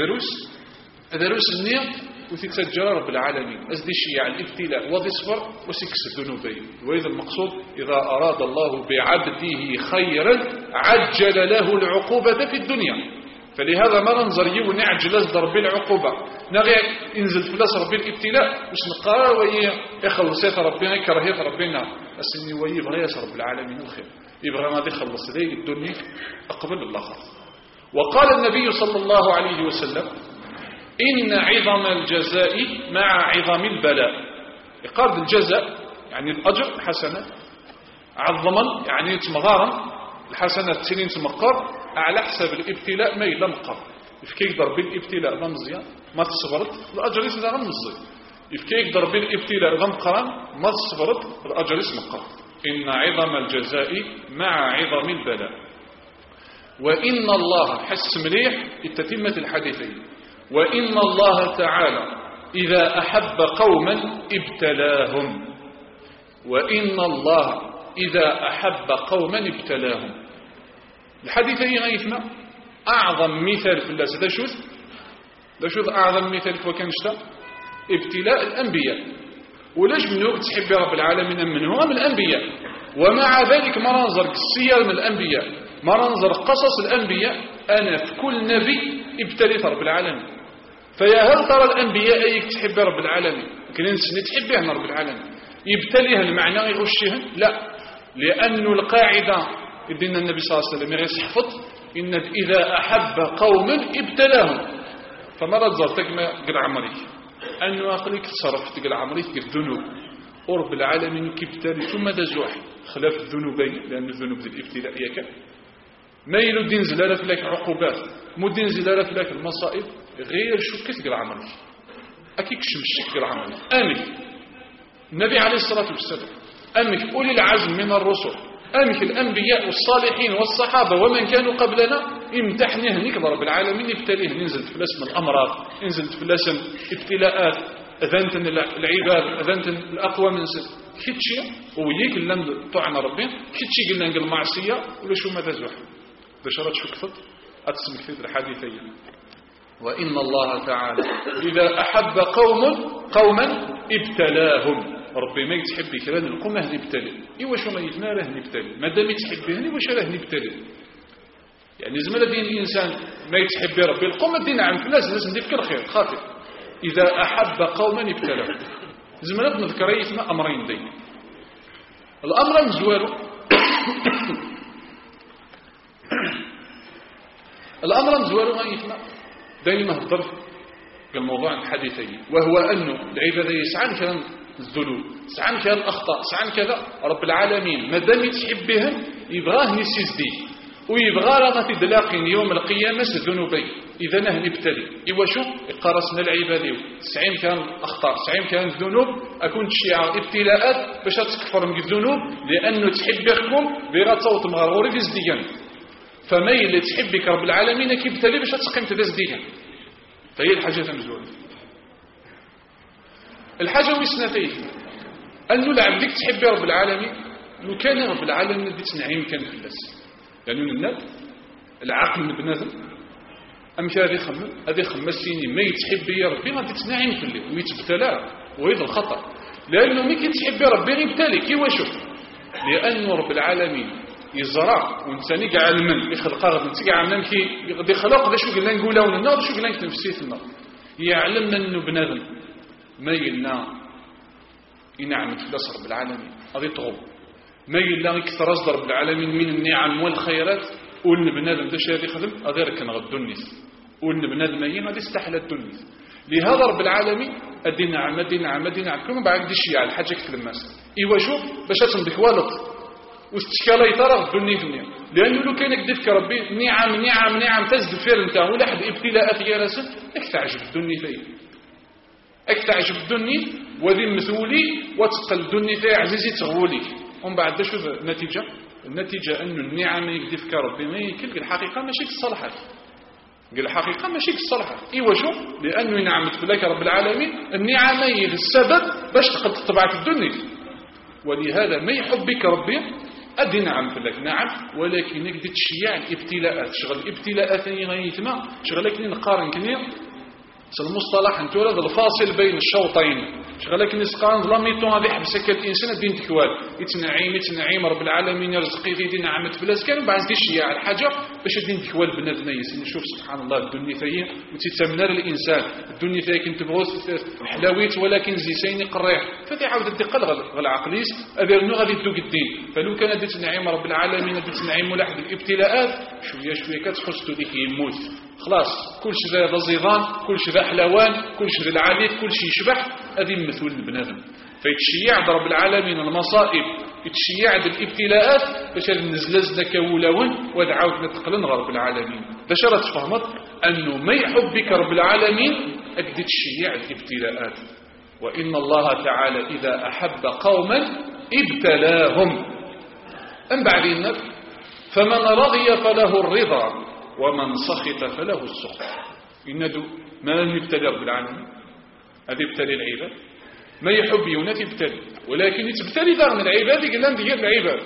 Speaker 1: دروس النية وتتجرى رب العالمين ازدد شيع الابتلاء وذي صبر وسيكس الذنوبين واذا المقصود اذا اراد الله بعبده خيرا عجل له العقوبة في الدنيا فلهذا ما ننظر يوني عجل ضرب العقوبة نغي ينزل فلاس ربي الابتلاء باش نقرا وهي يخلص ربنا كراهيه ربنا السني ويبغى يسر بالعالمين الخير يبغى ما يخلص ذي الدنيا اقبل الاخر وقال النبي صلى الله عليه وسلم ان عظم الجزاء مع عظم البلاء يقال الجزاء يعني الاجر حسنات عظما يعني تمغارا الحسنات سنين تمقر على حساب الابتلاء ما إلا مقر يفكي يقدر بالابتلاء ذا مزيان ما تصبرت الأجر يسمى ذا مزيان يفكي يقدر بالابتلاء ذا مقران ما تصبرت الأجر يسمى مقر إن عظم الجزاء مع عظم البلاء وإن الله حس مليح التتمة الحديثين وإن الله تعالى إذا أحب قوما ابتلاهم وإن الله إذا أحب قوما ابتلاهم الحديثين غيثنا أعظم مثال في الله لا شوذ أعظم مثال في وكان شتا ابتلاء الأنبياء ولاش منه تحب رب العالمين منهم الأنبياء ومع ذلك ما ننظر السير من الأنبياء ما ننظر قصص الأنبياء أنا في كل نبي ابتليت رب العالمين فيا هل ترى الأنبياء أيك تحب رب العالمين يمكن إنسان تحبها رب العالمين يبتليها المعنى يغشيهن لا لأن القاعدة يدينا النبي صلى الله عليه وسلم يحفظ إن إذا أحب قوما ابتلاهم فمرة زرتك ما قل عمريك أنه أقلك تصرف تقل عمريك الذنوب ورب العالمين كيبتالي ثم دزوح خلاف الذنوبين لأن الذنوب ذي الابتلاء يكا ما يلو دينزل لا في لك عقوبات مو دينزل لا في لك المصائب غير شو كتقل عمريك أكيد شمشك قل عمريك آمك النبي عليه الصلاة والسلام أمك أولي العزم من الرسل أمك الأنبياء والصالحين والصحابة ومن كانوا قبلنا امتحنه نيك رب العالمين ابتليه ننزلت في لسم الأمراض ننزلت في لسم ابتلاءات أذنت العباد أذنت الأقوى من سن كتشي ويك لن طعن ربين كتشي قلنا نقل معصية ولا شو ماذا زوح ذا شرط شو كفت أتسمك في الحديثين وإن الله تعالى إذا أحب قوما ابتلاهم ربي ما يتحب كلام القوم هني ابتلي إيوا شو ما يتنا راه نبتلي ما دام يتحب هني واش راه نبتلي يعني زمان دين الإنسان ما يتحب ربي القوم الدين عن في الناس ندير في الخير خاطر إذا أحب قوما ابتلاهم زمان نذكر يتنا أمرين دين الأمر مزوالو الأمر مزوالو ما يتنا دائما الظرف الموضوع الحديثي وهو أنه العبادة يسعى كلام الذنوب سعان كذا الأخطاء سعان كذا رب العالمين ما دام يتحب بهم يبغاه يسيزدي ويبغى راه تدلاقين يوم القيامة الذنوبين إذا نهن ابتلي إيواشو يقارسنا العبادة 90 كان أخطاء 90 كان الذنوب أكون تشيع ابتلاءات باش تكفر من الذنوب لأنه تحبكم بغا تصوت مغروري في زديان فما اللي تحبك رب العالمين كيبتلي باش تقيم تزديان فهي الحاجة مزولة. الحاجة ويسنتين أنه العبد تحب رب العالمين لو كان رب العالمين ديت نعيم كان فلاس لأنه الناس العقل من بنادم أم هذه خمسيني ما يتحب يا ربي ما ديت نعيم فلي ويتبتلى ويض الخطر لأنه مي كيتحب ربي يبتلي كي واشوف لأنه رب العالمين يزرع وانساني كاع المن يخلق غد انت كاع من كي غادي يخلق دا شو قلنا نقولوا لنا شو قلنا نتنفسيتنا يعلم انه بنادم ما يلنا ينعم فلاس رب العالمين غادي تغوب ما يلا يكثر رب العالمين من النعم والخيرات وان بنادم دا شي يخدم غادي يركن غد النيس وان بنادم هي غادي يستحل الدنيس لهذا رب العالمين ادينا عمدنا كما بعد شي على الحاجه كلماس ايوا شوف باش تصندك والط واستشكالي ترى الدنيا لانه لو كان يكذبك ربي نعم تزد فير انت ولا حد ابتلاءات يا راسل اكتعجب الدنيا فيه اكتعجب الدنيا وذي مثولي وتقل الدنيا فيه عزيزي تغولي ومن بعد شو النتيجه انه النعم يكذبك ربي ما يكلك الحقيقه ماشي الصالحات قال الحقيقه ماشي الصالحات ايوا شوف لانه ينعمت لك رب العالمين النعم هي السبب باش تقد طبعه الدنيا ولهذا ما يحبك ربي أدي نعم فلك نعم ولكن نقدر تشيع الابتلاءات شغل الابتلاءات غيثما شغل لكن نقارن كنير المصطلح انتو هذا الفاصل بين الشوطين شغل لكن نسقان ظلميتو هذه حبسك الانسان دين تكوال يتنعيم رب العالمين يرزقي في دين نعمت فلاس كان بعد تشيع الحاجه باش دين تكوال بنادم نشوف سبحان الله الدنيا فهي وتتمنى الانسان الدنيا فيها كنت بغوت حلاويت ولكن زيسين قريح فدي عاود تقل العقليس ادير نو غادي تدوق الدين فلو كان ديت نعيم رب العالمين ديت نعيم ملاحظ الابتلاءات شويه كتحس ديك يموت خلاص كل شيء ذا زيضان كل شيء ذا حلوان كل شيء ذا العديد كل شيء يشبح هذه مثل البنادم فيتشيع رب العالمين المصائب يتشيع الابتلاءات باش نزلز لك ولون ودعاوت نتقلن رب العالمين باش راه تفهمت انه ما يحبك رب العالمين اكد تشيع الابتلاءات وان الله تعالى اذا احب قوما ابتلاهم ام بعدين فمن رضي فله الرضا ومن سخط فله السخط إنه ما يبتلي رب العالمين هذا يبتلي العباد ما يحب يونات يبتلي ولكن يتبتلي دار من العباد قلنا ديال العباد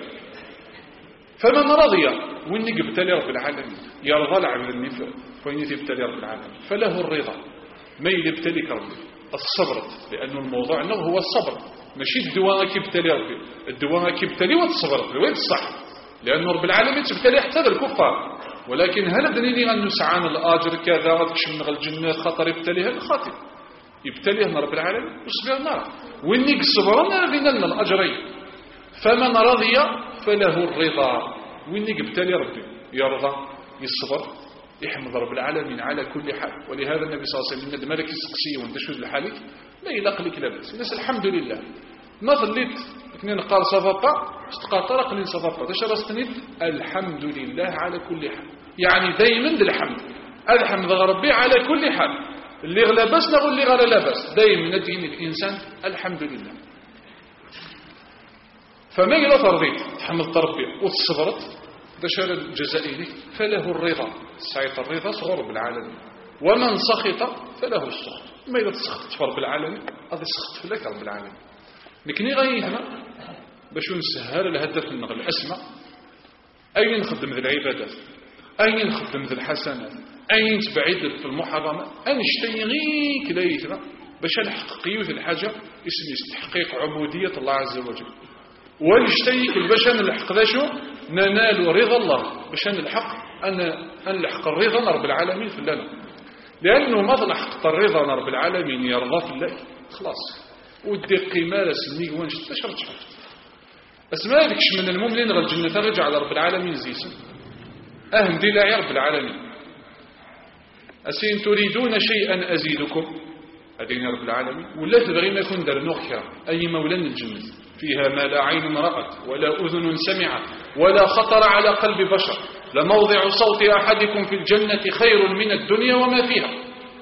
Speaker 1: فمن رضي وين يبتلي رب العالمين يرضى العبد النفاق وين يبتلي رب العالمين فله الرضا ما يبتليك ربي الصبر لأنه الموضوع أنه هو الصبر ماشي الدواء كيبتلي ربي الدواء كيبتلي والصبر وين الصح لأنه رب العالمين تبتلي حتى الكفار ولكن هل دنيني أن نسعان الآجر كذا وتشمغ الجنة خطر يبتليها الخاطئ يبتليها رب العالمين وصبر النار وإنك صبرنا لنا لنا الأجرين فمن رضي فله الرضا وإنك ابتلي ربي يرضى يصبر يحمد رب العالمين على كل حال ولهذا النبي صلى الله عليه وسلم إن ملك السقسي وانت شو لحالك لا يلاق لك لاباس الناس الحمد لله ما ظليت اثنين قال صفاقا استقاطرق لي صفاقا تشرستني الحمد لله على كل حال يعني دايما الحمد ربي على كل حال اللي غلا بس نقول اللي غلا لا بس دايما ندين الإنسان الحمد لله فما إلا ترضيت تحمد ربي وتصبرت دشار الجزائري فله الرضا سعيد الرضا صغر بالعالمين ومن سخط فله السخط ما إذا تسخط في رب العالمين هذا سخط في لك رب العالمين لكني غيثنا باش نسهل الهدف النغل الأسمى أين نخدم ذي العبادات أين نخدم ذي الحسنات أين تبعد في المحرمات أين اشتيغي كلايثنا باش نحقق قيوث الحاجة اسمي تحقيق عبودية الله عز وجل ونشتيك باش نلحق ذا شو ننال رضا الله باش نلحق أن نلحق الرضا رب العالمين في الله لأنه ما نلحق الرضا رب العالمين يرضى في الله خلاص ودي قمارة سنيك وانش تشرت اسمع هذيكش من المؤمنين غير الجنة رجع على رب العالمين زيسا أهم دي لا رب العالمين أسين تريدون شيئا أزيدكم أدين رب العالمين ولا تبغي ما يكون در نخيا أي مولان الجنة فيها ما لا عين رأت ولا أذن سمعت ولا خطر على قلب بشر لموضع صوت أحدكم في الجنة خير من الدنيا وما فيها.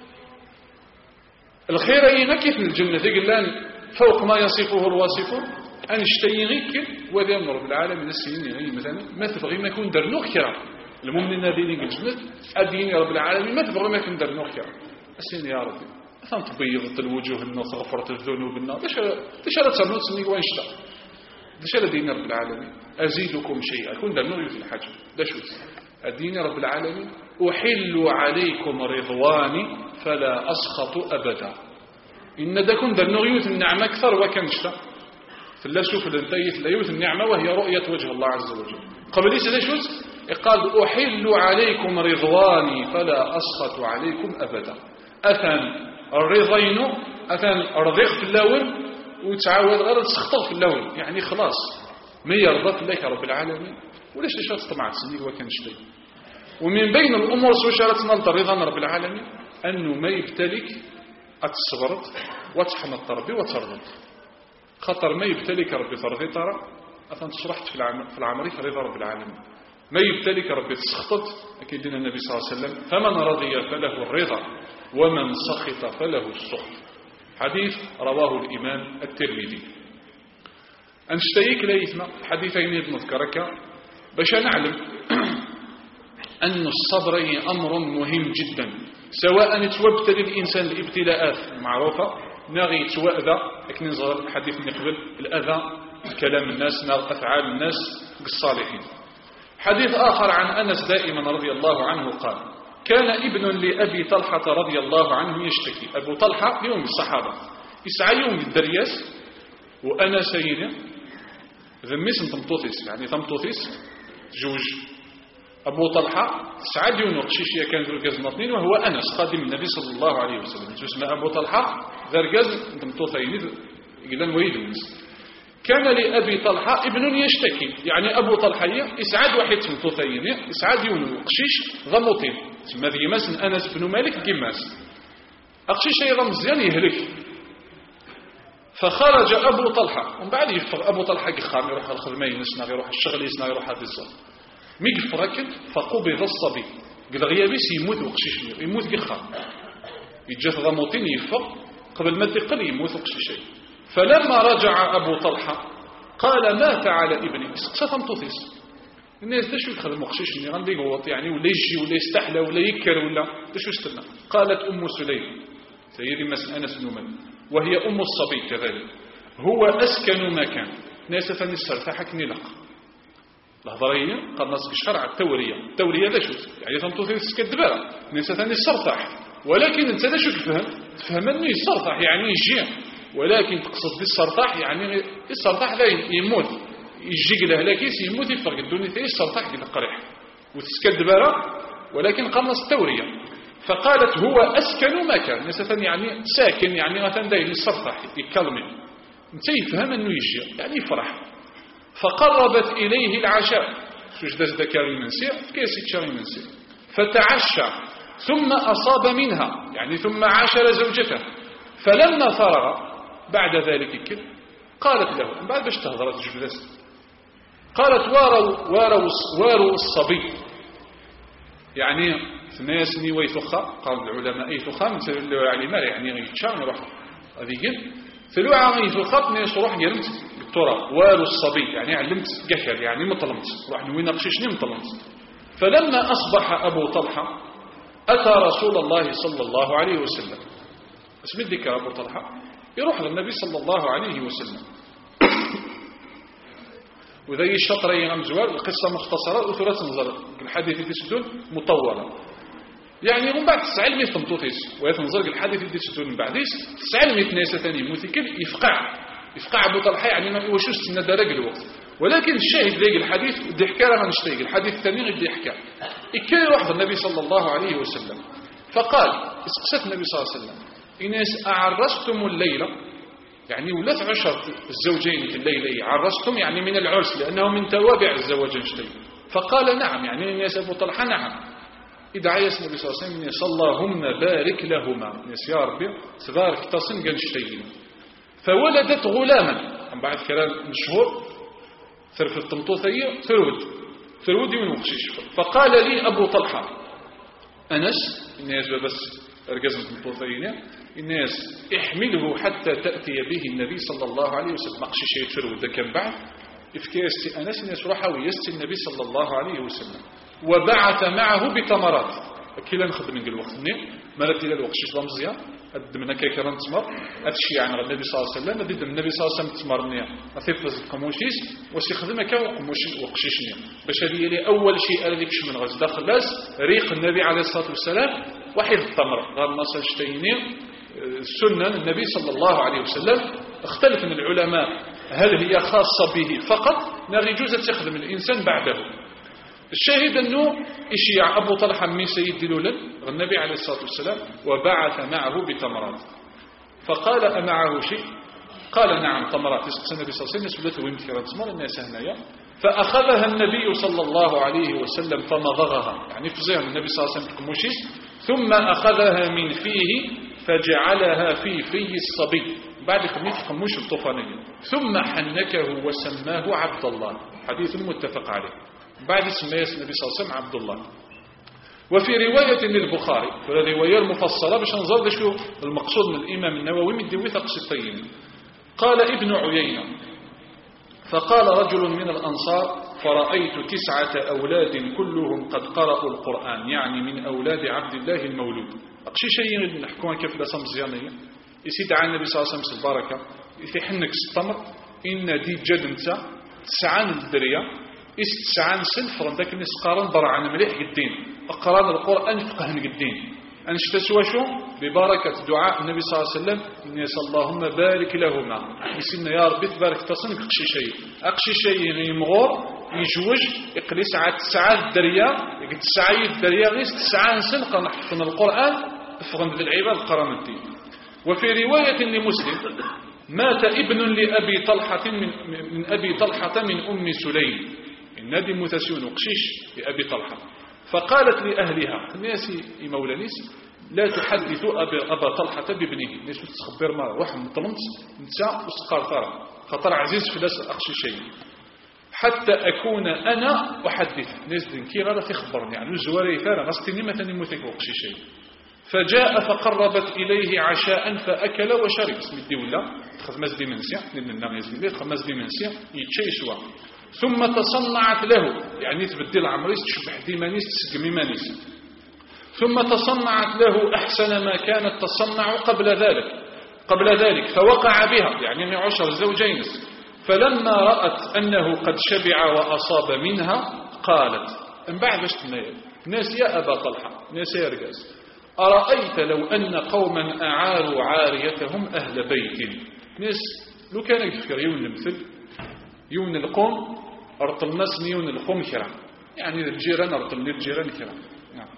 Speaker 1: الخير أينا كيف من الجنة قلنا فوق ما يصفه الواصفون أن اشتيغيك وذي أمر رب العالمين السنين يعني مثلا ما تبغي ما يكون درنوك كرا المؤمنين الذين الجنة الدين يا رب العالمين ما تبغي ما يكون درنوك كرا السنين يا ربي مثلا تبيضت الوجوه الناس غفرت الذنوب النار ليش لا تصنوت سنين وين شتا ليش لا دين رب العالمين أزيدكم شيئا يكون درنوك في الحجم ده شو الدين رب العالمين أحل عليكم رضواني فلا أسخط أبدا إن دكون درنوغيوت النعمة أكثر وكنشتا فلا شوف الانتيت ليوت النعمة وهي رؤية وجه الله عز وجل قبل ليس ده شوت قال أحل عليكم رضواني فلا أسخط عليكم أبدا أثن الرضين أثن رضيق في اللون وتعاود غير تسخطر في اللون يعني خلاص ما يرضى لك رب العالمين وليش ليش طمعت سنين وكنشتي ومن بين الأمور سوشارتنا الرضا رب العالمين أنه ما يبتلك أتصبرت وتحمد ربي وترضى خطر ما يبتلك ربي ترضي ترى أثنى تشرحت في العمري فرضا رب العالمين ما يبتلك ربي تسخطت أكيد دين النبي صلى الله عليه وسلم فمن رضي فله الرضا ومن سخط فله السخط حديث رواه الإمام الترمذي أنشتيك ليثنا حديثين نذكرك باش نعلم أن الصبر أمر مهم جدا سواء يتوبتل الإنسان الابتلاءات المعروفة نغي يتوأذى لكن نظهر الحديث من قبل الأذى كلام الناس نغ أفعال الناس بالصالحين. حديث آخر عن أنس دائما رضي الله عنه قال كان ابن لأبي طلحة رضي الله عنه يشتكي أبو طلحة يوم الصحابة يسعى يوم الدرياس وأنا سيدي ذميس تمطوثيس يعني تمطوثيس جوج أبو طلحة سعد يوم قشيشية كان ذو الجزم اثنين وهو أنس خادم النبي صلى الله عليه وسلم اسمه أبو طلحة ذو الجزم تمطوثين يقولون ويدونس كان لأبي طلحة ابن يشتكي يعني أبو طلحة يسعد واحد تمطوثين يسعد يوم قشيش ضموطين ثم ذي يمس أنس بن مالك جماس أقشيش أيضا مزيان يهلك فخرج أبو طلحة ومن بعد يفر أبو طلحة قخام يروح الخدمة ينسنا يروح الشغل يسنا يروح هذا الزر ميقف ركن فقبض الصبي قد غيابيس يموت وقشيش يموت قخام يتجاث ضموطين يفر قبل ما تقل يموت وقشيشي فلما رجع أبو طلحة قال مات على ابني سقسة مطوثيس الناس تشو يخدم وقشيش اللي غندي يغوط يعني ولا يجي ولا يستحلى ولا يكر ولا تشو يستنى قالت أم سليم سيدي مثل أنس بن مالك وهي أم الصبي كذلك هو أسكن مكان ناس ثاني السرتاحك نلق الهضرية قد نصك الشرع التورية ذا شو يعني تنطوثي تسكدبها ناس ثاني السرتاح ولكن انت ذا شو تفهم أنه السرتاح يعني يجي ولكن تقصد بالسرتاح يعني السرتاح لا يموت يجي له لكيس يموت يفرق الدنيا ثاني السرتاح كده قريح وتسكدبها ولكن قمص التورية فقالت هو أسكن مكان نسفا يعني ساكن يعني مثلا داير السرطح يكلمي انت يفهم أنه يجي يعني يفرح فقربت إليه العشاء سجدة ذكر المنسيع كيسي تشاري المنسيع فتعشى ثم أصاب منها يعني ثم عاشر زوجته فلما فرغ بعد ذلك كل قالت له بعد باش تهضرت جبلت قالت واروا الصبي يعني ناس ني ويتخا قال العلماء اي تخا مثل يعني ما يعني يتشان يروح هذه قل ثلوعه يتخا ناس روح قلت التراب وارو الصبي يعني علمت قشر يعني مطلمت راح نوي نقششني مطلمت فلما اصبح ابو طلحه اتى رسول الله صلى الله عليه وسلم اسم الذكر ابو طلحه يروح للنبي صلى الله عليه وسلم وذي الشطرين غمزوال القصه مختصره وثلاث نظر الحديث يتسدون مطوله يعني من بعد 900 تمطوطيس ويتنظر الحديث اللي تسدون من بعديس 900 ناس ثاني مثكل يفقع ابو طلحه يعني ما واش استنى درج الوقت ولكن الشاهد ذيك الحديث بدي حكى راه نشتيق الحديث الثاني بدي يحكى كان واحد النبي صلى الله عليه وسلم فقال اسقست النبي صلى الله عليه وسلم إناس أعرستم الليلة يعني ولات عشر الزوجين في الليلة عرستم يعني من العرس لأنه من توابع الزواج نشتيق فقال نعم يعني الناس أبو طلحة نعم إدعى النبي صلى الله عليه وسلم صلىهن بارك لهما يا ربي تبارك تصن قنشتين فولدت غلاما بعد كلام مشهور ثرف الطمطوثية ثرود ترودي من وقشيش. فقال لي أبو طلحة أنس الناس بس رجزم في الطوفين الناس احمله حتى تأتي به النبي صلى الله عليه وسلم. أقشي شيء ترود كان بعد إفكاستي أنس الناس راح ويستي النبي صلى الله عليه وسلم وبعث معه بتمرات. كلا نخدم من الوقت مرات إلى الوقت شيء مزيان أدمنا كيكران تمر أتشي عن النبي صلى الله عليه وسلم أدد النبي صلى الله عليه وسلم تمرني أثبت القموشيس وسيخدم كا وقشيشني باش هذه لي أول شيء أردك من غز داخل لاس ريق النبي عليه الصلاة والسلام واحد التمر غير نصل شتيني السنة النبي صلى الله عليه وسلم اختلف من العلماء هل هي خاصة به فقط لا يجوز تخدم الإنسان بعده. الشاهد أنه إشياع أبو طلحة من سيد لولا النبي عليه الصلاة والسلام وبعث معه بتمرات. فقال أمعه شيء؟ قال نعم تمرات. يسقس النبي صلى الله عليه وسلم سبلته ويمتكرا تمر الناس هنايا. فأخذها النبي صلى الله عليه وسلم فمضغها يعني فزيها النبي صلى الله عليه وسلم كموشيس ثم أخذها من فيه فجعلها في الصبي بعد كمية قموش الطوفانية ثم حنكه وسماه عبد الله. حديث متفق عليه. بعد سماه النبي صلى الله عليه وسلم عبد الله. وفي رواية للبخاري والرواية المفصلة باش نزرد شو المقصود من الإمام النووي من دوي تقصيتين. قال ابن عيينة فقال رجل من الأنصار فرأيت 9 أولاد كلهم قد قرأوا القرآن يعني من أولاد عبد الله المولود. أقشي شيء نحكوها كيف لسم زيانية يسيد عن النبي صلى الله عليه وسلم البركة في حنك التمر إن دي جدنتا 9 الدرية 9 سنفرا ذاك الناس قارن برعان مليح قدين أقران القرآن فقهن قدين أنشتسوا شو ببركة دعاء النبي صلى الله عليه وسلم الناس اللهم بارك لهما يسينا يا ربي تبارك تصنك أقشي شيء يمغور يجوج يقليس على 9 الدرية يقول 9 الدرية غير 9 سن قنحفظنا القرآن فقهن بالعباد قران الدين. وفي رواية لمسلم مات ابن لأبي طلحة من أبي طلحة من أم سليم النادي متسون قشيش لأبي طلحة. فقالت لأهلها الناس مولانيس لا تحدث أبا طلحة بابنه الناس تخبر ما واحد مطلمت نساء وسقار ثرى خطر عزيز في لاس أخشي شيء حتى أكون أنا أحدث الناس دينكي غير تخبرني يعني الزواري ثارة نستني مثلا يموتك وقشي شيء. فجاء فقربت إليه عشاء فأكل وشرب اسم الدولة خمس ديمنسيا لأن النغ يزيد خمس ديمنسيا يتشيشوا ثم تصنعت له يعني تبدل عمريس تشبح ديمانيس تسقمي مانيس ثم تصنعت له أحسن ما كانت تصنع قبل ذلك فوقع بها يعني من 10 زوجين. فلما رأت أنه قد شبع وأصاب منها قالت ان بعد باش ناس يا أبا طلحة ناس يا رجاز أرأيت لو أن قوما أعاروا عاريتهم أهل بيت ناس لو كان يفكر يون المثل يون القوم أرطل الناس يون القوم كرام يعني الجيران أرطل للجيران كرام نعم.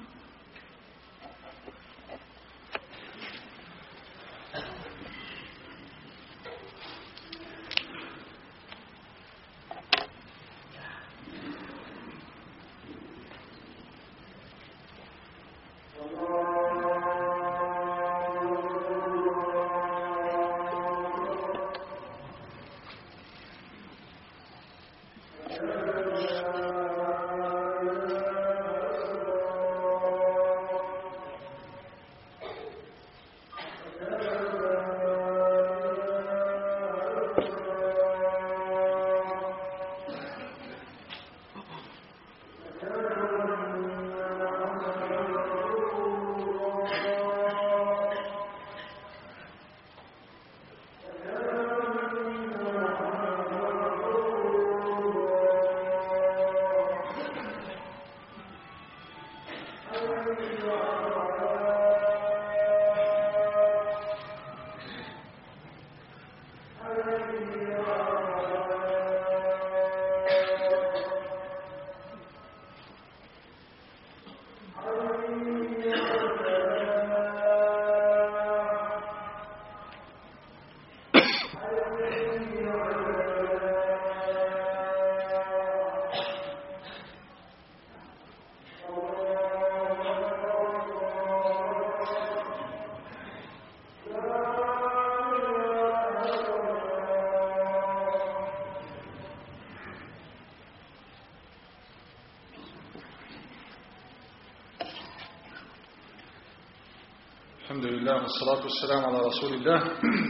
Speaker 1: الحمد لله والصلاة والسلام على رسول الله.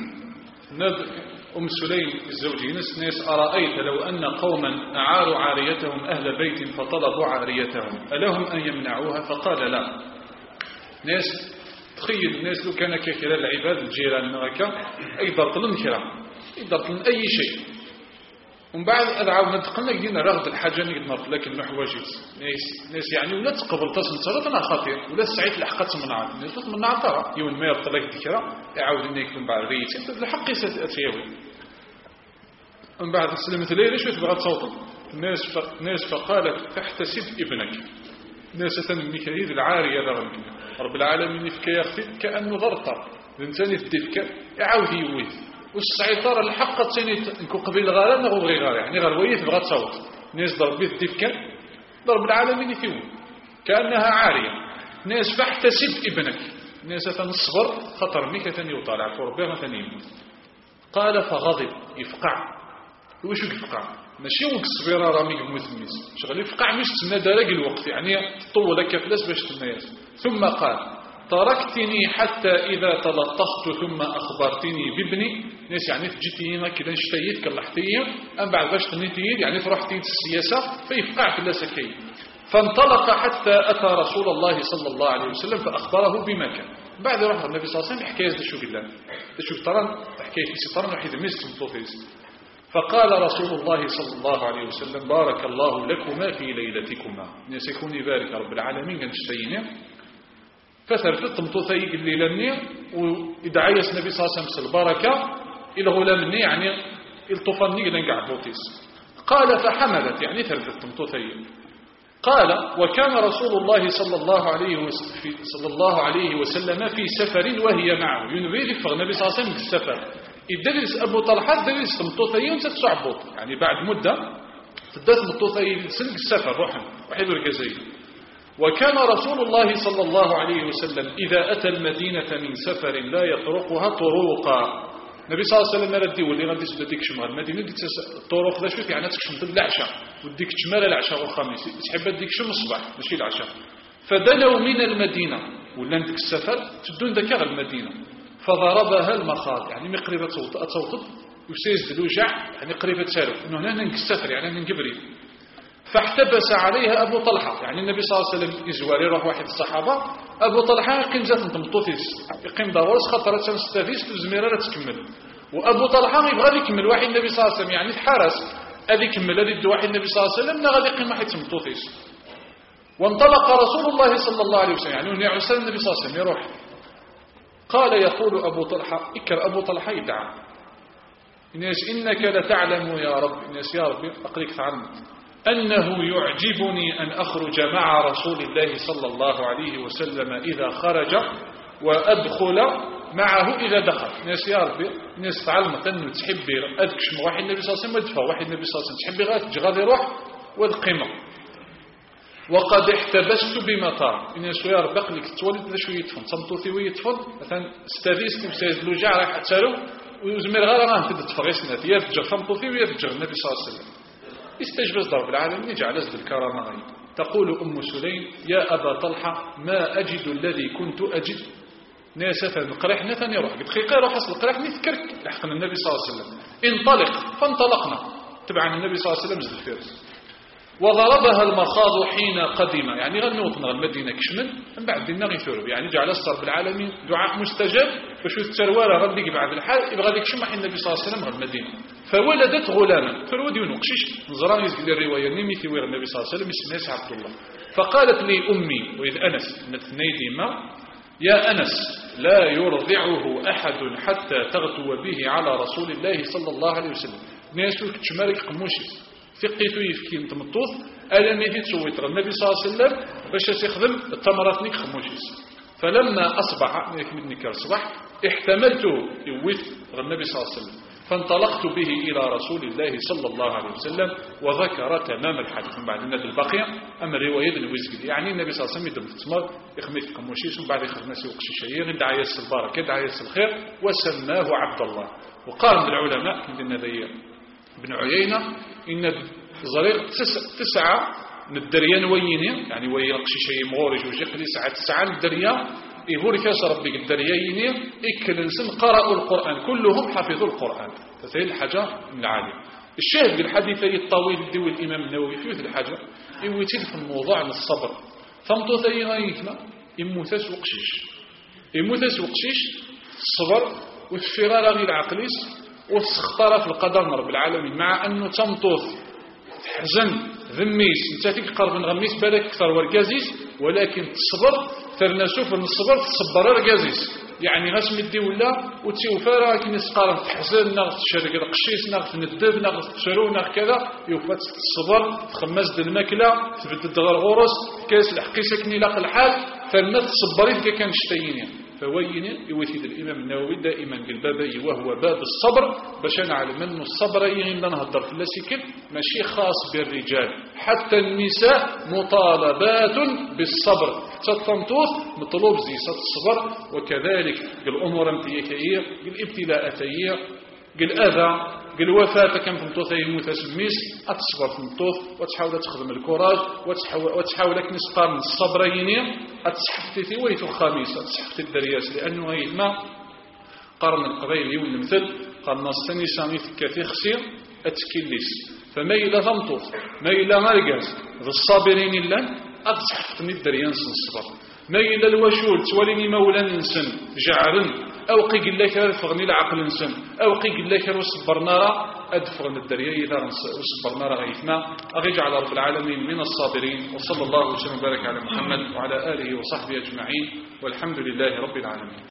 Speaker 1: أم سليم الزوجي ناس أرأيت لو أن قوما أعاروا عاريتهم أهل بيت فطلبوا عاريتهم ألهم أن يمنعوها؟ فقال لا. ناس تخيل الناس لو كان كثيرا العباد الجيران هكا يقدر طلن كرا يقدر طلن أي شيء ومن بعد أدعو نتقلنا يدينا رغد الحاجة نقدر لكن محواجز ناس يعني ولا تقبل تصل أنا خطير ولا سعيد الحقات منعات الناس تمنع ترى يوم ما يطلق ذكرى يعاود إنه يكون بعد ريت الحق يسأتيوي من بعد سلمت لي ليش تبغى تصوت الناس فقالت تحتسب ابنك ناس تنميكيد العارية لغنك رب العالمين يفكى يخفي كأنه ضرطة الإنسان يفدفك يعاود يويث والسعيطرة الحق تسيني نكو قبيل غالا نغو غير غالا يعني غالوية تبغى تصوت ناس ضرب بيت ديفكا ضرب العالمين يثيون كأنها عارية ناس فاحتسب ابنك ناس تنصبر خطر ميكة يطالع فربها ثانيين قال فغضب يفقع وش يفقع ماشي وك الصبيرة رامي مثميس شغل يفقع مش تسنى دارق الوقت يعني طول كفلاس باش تنايس ثم قال تركتني حتى إذا تلطخت ثم أخبرتني بابني ناس يعني جيتينا كده اشتيت كاللحتية أم بعد باش تنيتيد يعني فرحتي السياسة فيفقع في اللاسكي فانطلق حتى أتى رسول الله صلى الله عليه وسلم فأخبره بما كان بعد راح النبي صلى الله عليه وسلم حكاية شو بالله شو ترى حكاية في ستران وحيد ميس مطوفيس فقال رسول الله صلى الله عليه وسلم بارك الله لكما في ليلتكما ناس يكون يبارك رب العالمين كنشتيني فثرت مطوثي الليلة مني ويدعي النبي صلى الله عليه وسلم البركة الغلام مني يعني الطفني لنقع بوتيس قال فحملت يعني ثرت مطوثي قال وكان رسول الله صلى الله عليه وسلم في سفر وهي معه ينبي فغ النبي صلى الله عليه وسلم بالسفر يدرس أبو طلحة درس مطوثي وتتصعبط يعني بعد مدة تدرس مطوثي سنك السفر روحا وحيد الجزائر وكان رسول الله صلى الله عليه وسلم إذا أتى المدينة من سفر لا يطرقها طروقا النبي صلى الله عليه وسلم ردي واللي غادي تديك شمال المدينة ديك الطرق ذا شوف يعني تكشم العشاء وديك شمال العشاء والخميس تحب ديك شم الصباح ماشي العشاء فدنوا من المدينة ولا عندك السفر تدون ذكر المدينة فضربها المخاض يعني قريبة تصوت وسيز الوجع يعني قريبة تسالف انه هنا السفر يعني نقبري فاحتبس عليها أبو طلحة يعني النبي صلى الله عليه وسلم يزواري روح واحد الصحابة أبو طلحة يقيم ذات مطوطيس يقيم دورس خطرة تستفيس وزميرة تكمل وأبو طلحة يبغى يكمل واحد النبي صلى الله عليه وسلم يعني تحرس هذه يكمل هذه واحد النبي صلى الله عليه وسلم لا غادي يقيم واحد مطوطيس وانطلق رسول الله صلى الله عليه وسلم يعني ونعم السلام النبي صلى الله عليه وسلم يروح قال يقول أبو طلحة إكر أبو طلحة يدعى الناس إنك لتعلم يا رب الناس يا رب أقريك تعلم أنه يعجبني أن أخرج مع رسول الله صلى الله عليه وسلم إذا خرج وأدخل معه إذا دخل ناس يا ربي ناس تعلمت أنه تحبي أدكش واحد النبي صلى الله عليه وسلم ودفع واحد النبي صلى الله عليه وسلم تحبي غادي يروح والقمة وقد احتبست بمطار الناس يا ربي قلك تولد ذا شوية يتفن صمتوثي ويتفن مثلا استاذيس تمسايز لوجع راح تسالو وزمير غير راه تبدا تفغيسنا يفجر صمتوثي ويفجر النبي صلى الله عليه وسلم استجبز رب العالمين يجعل أزد الكرامة غير تقول أم سليم يا أبا طلحة ما أجد الذي كنت أجد ناسفا القريح نثني روح دقيقة روح أصل القريح نذكرك لحقنا النبي صلى الله عليه وسلم انطلق فانطلقنا تبعا النبي صلى الله عليه وسلم زد الفرس وضربها المخاض حين قدم يعني غنوطنا المدينة كشمل من بعد دينا غيثورب يعني جعل رب العالمين دعاء مستجاب فشو التروارة غديك بعد الحال يبغى ديك شمح النبي صلى الله عليه وسلم غير المدينة فولدت غلاما فرود ينقشش نظران يزيد الرواية نميثي وير النبي صلى الله عليه وسلم اسمه عبد الله فقالت لي أمي وإذ أنس نتنيدي ما يا أنس لا يرضعه أحد حتى تغدو به على رسول الله صلى الله عليه وسلم ناسو كتشمالك قموشي ثقيتو يفكي نتمطوث ألم يدي تسويت النبي صلى الله عليه وسلم باش يخدم التمرات نيك خموشيس فلما أصبح نيك الصباح احتملته يويت النبي صلى الله عليه وسلم فانطلقت به إلى رسول الله صلى الله عليه وسلم وذكر تمام الحديث من بعد النبي الباقية أما الرواية الوزقي يعني النبي صلى الله عليه وسلم يدم التمر يخميت قموشيس وبعد يخرج ناس يوقشي شيء يدعى يس البركة يدعى يس الخير وسماه عبد الله وقال من العلماء كندنا ذي ابن عيينة إن زريق تسعة من الدريان وينين يعني ويلقشي شيء مغورج وجيق لي ساعة تسعة من الدريان يقول كاس ربي الدريين إكلنسن قرأوا القرآن كلهم حفظوا القرآن. فهذه الحاجة من العالم. الشاهد بالحديث الطويل ديو الإمام النووي في الحاجة يوتيل في الموضوع عن الصبر. ثمتو ثاني غايتنا يموتاس وقشيش الصبر والفرار غير عقليس والسخطرة في القدر رب العالمين، مع أنه تمطوث تحزن ذميس انت فيك قرب نغميس بالك أكثر ورقازيس، ولكن تصبر ثرناسو في الصبر تصبر رقازيس، يعني غاس مدي ولا وتسوفارا كي نسقار تحزن ناغ تشرق القشيس ناغ تندب ناغ تشرو ناغ كذا يوفات الصبر تخمس الماكله تبدد غرغورس كاس الحقيسه كني لاق الحال فالناس تصبري كان شتيين. فوين يوثيد الإمام النووي دائما بالبابي وهو باب الصبر باش نعلم أنه الصبر يغين نهضر في اللاسيكل ماشي خاص بالرجال، حتى النساء مطالبات بالصبر، تتنطوث مطلوب زيسة الصبر. وكذلك الأمور امتيكية الابتلاءاتية الأذى الوفاة كم تمطوث يموت سميس أتصبر تمطوث وتحاول تخدم الكوراج وتحاول نسقار من الصبرين أتصحفتي ويثو الخميس أتصحفتي الدرياس، لأنه يهما قرن القبيل يوم المثل قال نصني سامي كثير خسير أتكليس. فما إلى تمطوث ما إلى مرقز ذو الصابرين إلا أتصحفتني الدرياس الصبر، ما إلى الوشول توليني مولا نسن جعرن أو قيق الله كرا فغني العقل نسن أو قيق الله كرا وصبرنا را أدفغن الدريا إذا وصبرنا را غيثنا أغيج على رب العالمين من الصابرين. وصلى الله وسلم وبارك على محمد وعلى آله وصحبه أجمعين والحمد لله رب العالمين.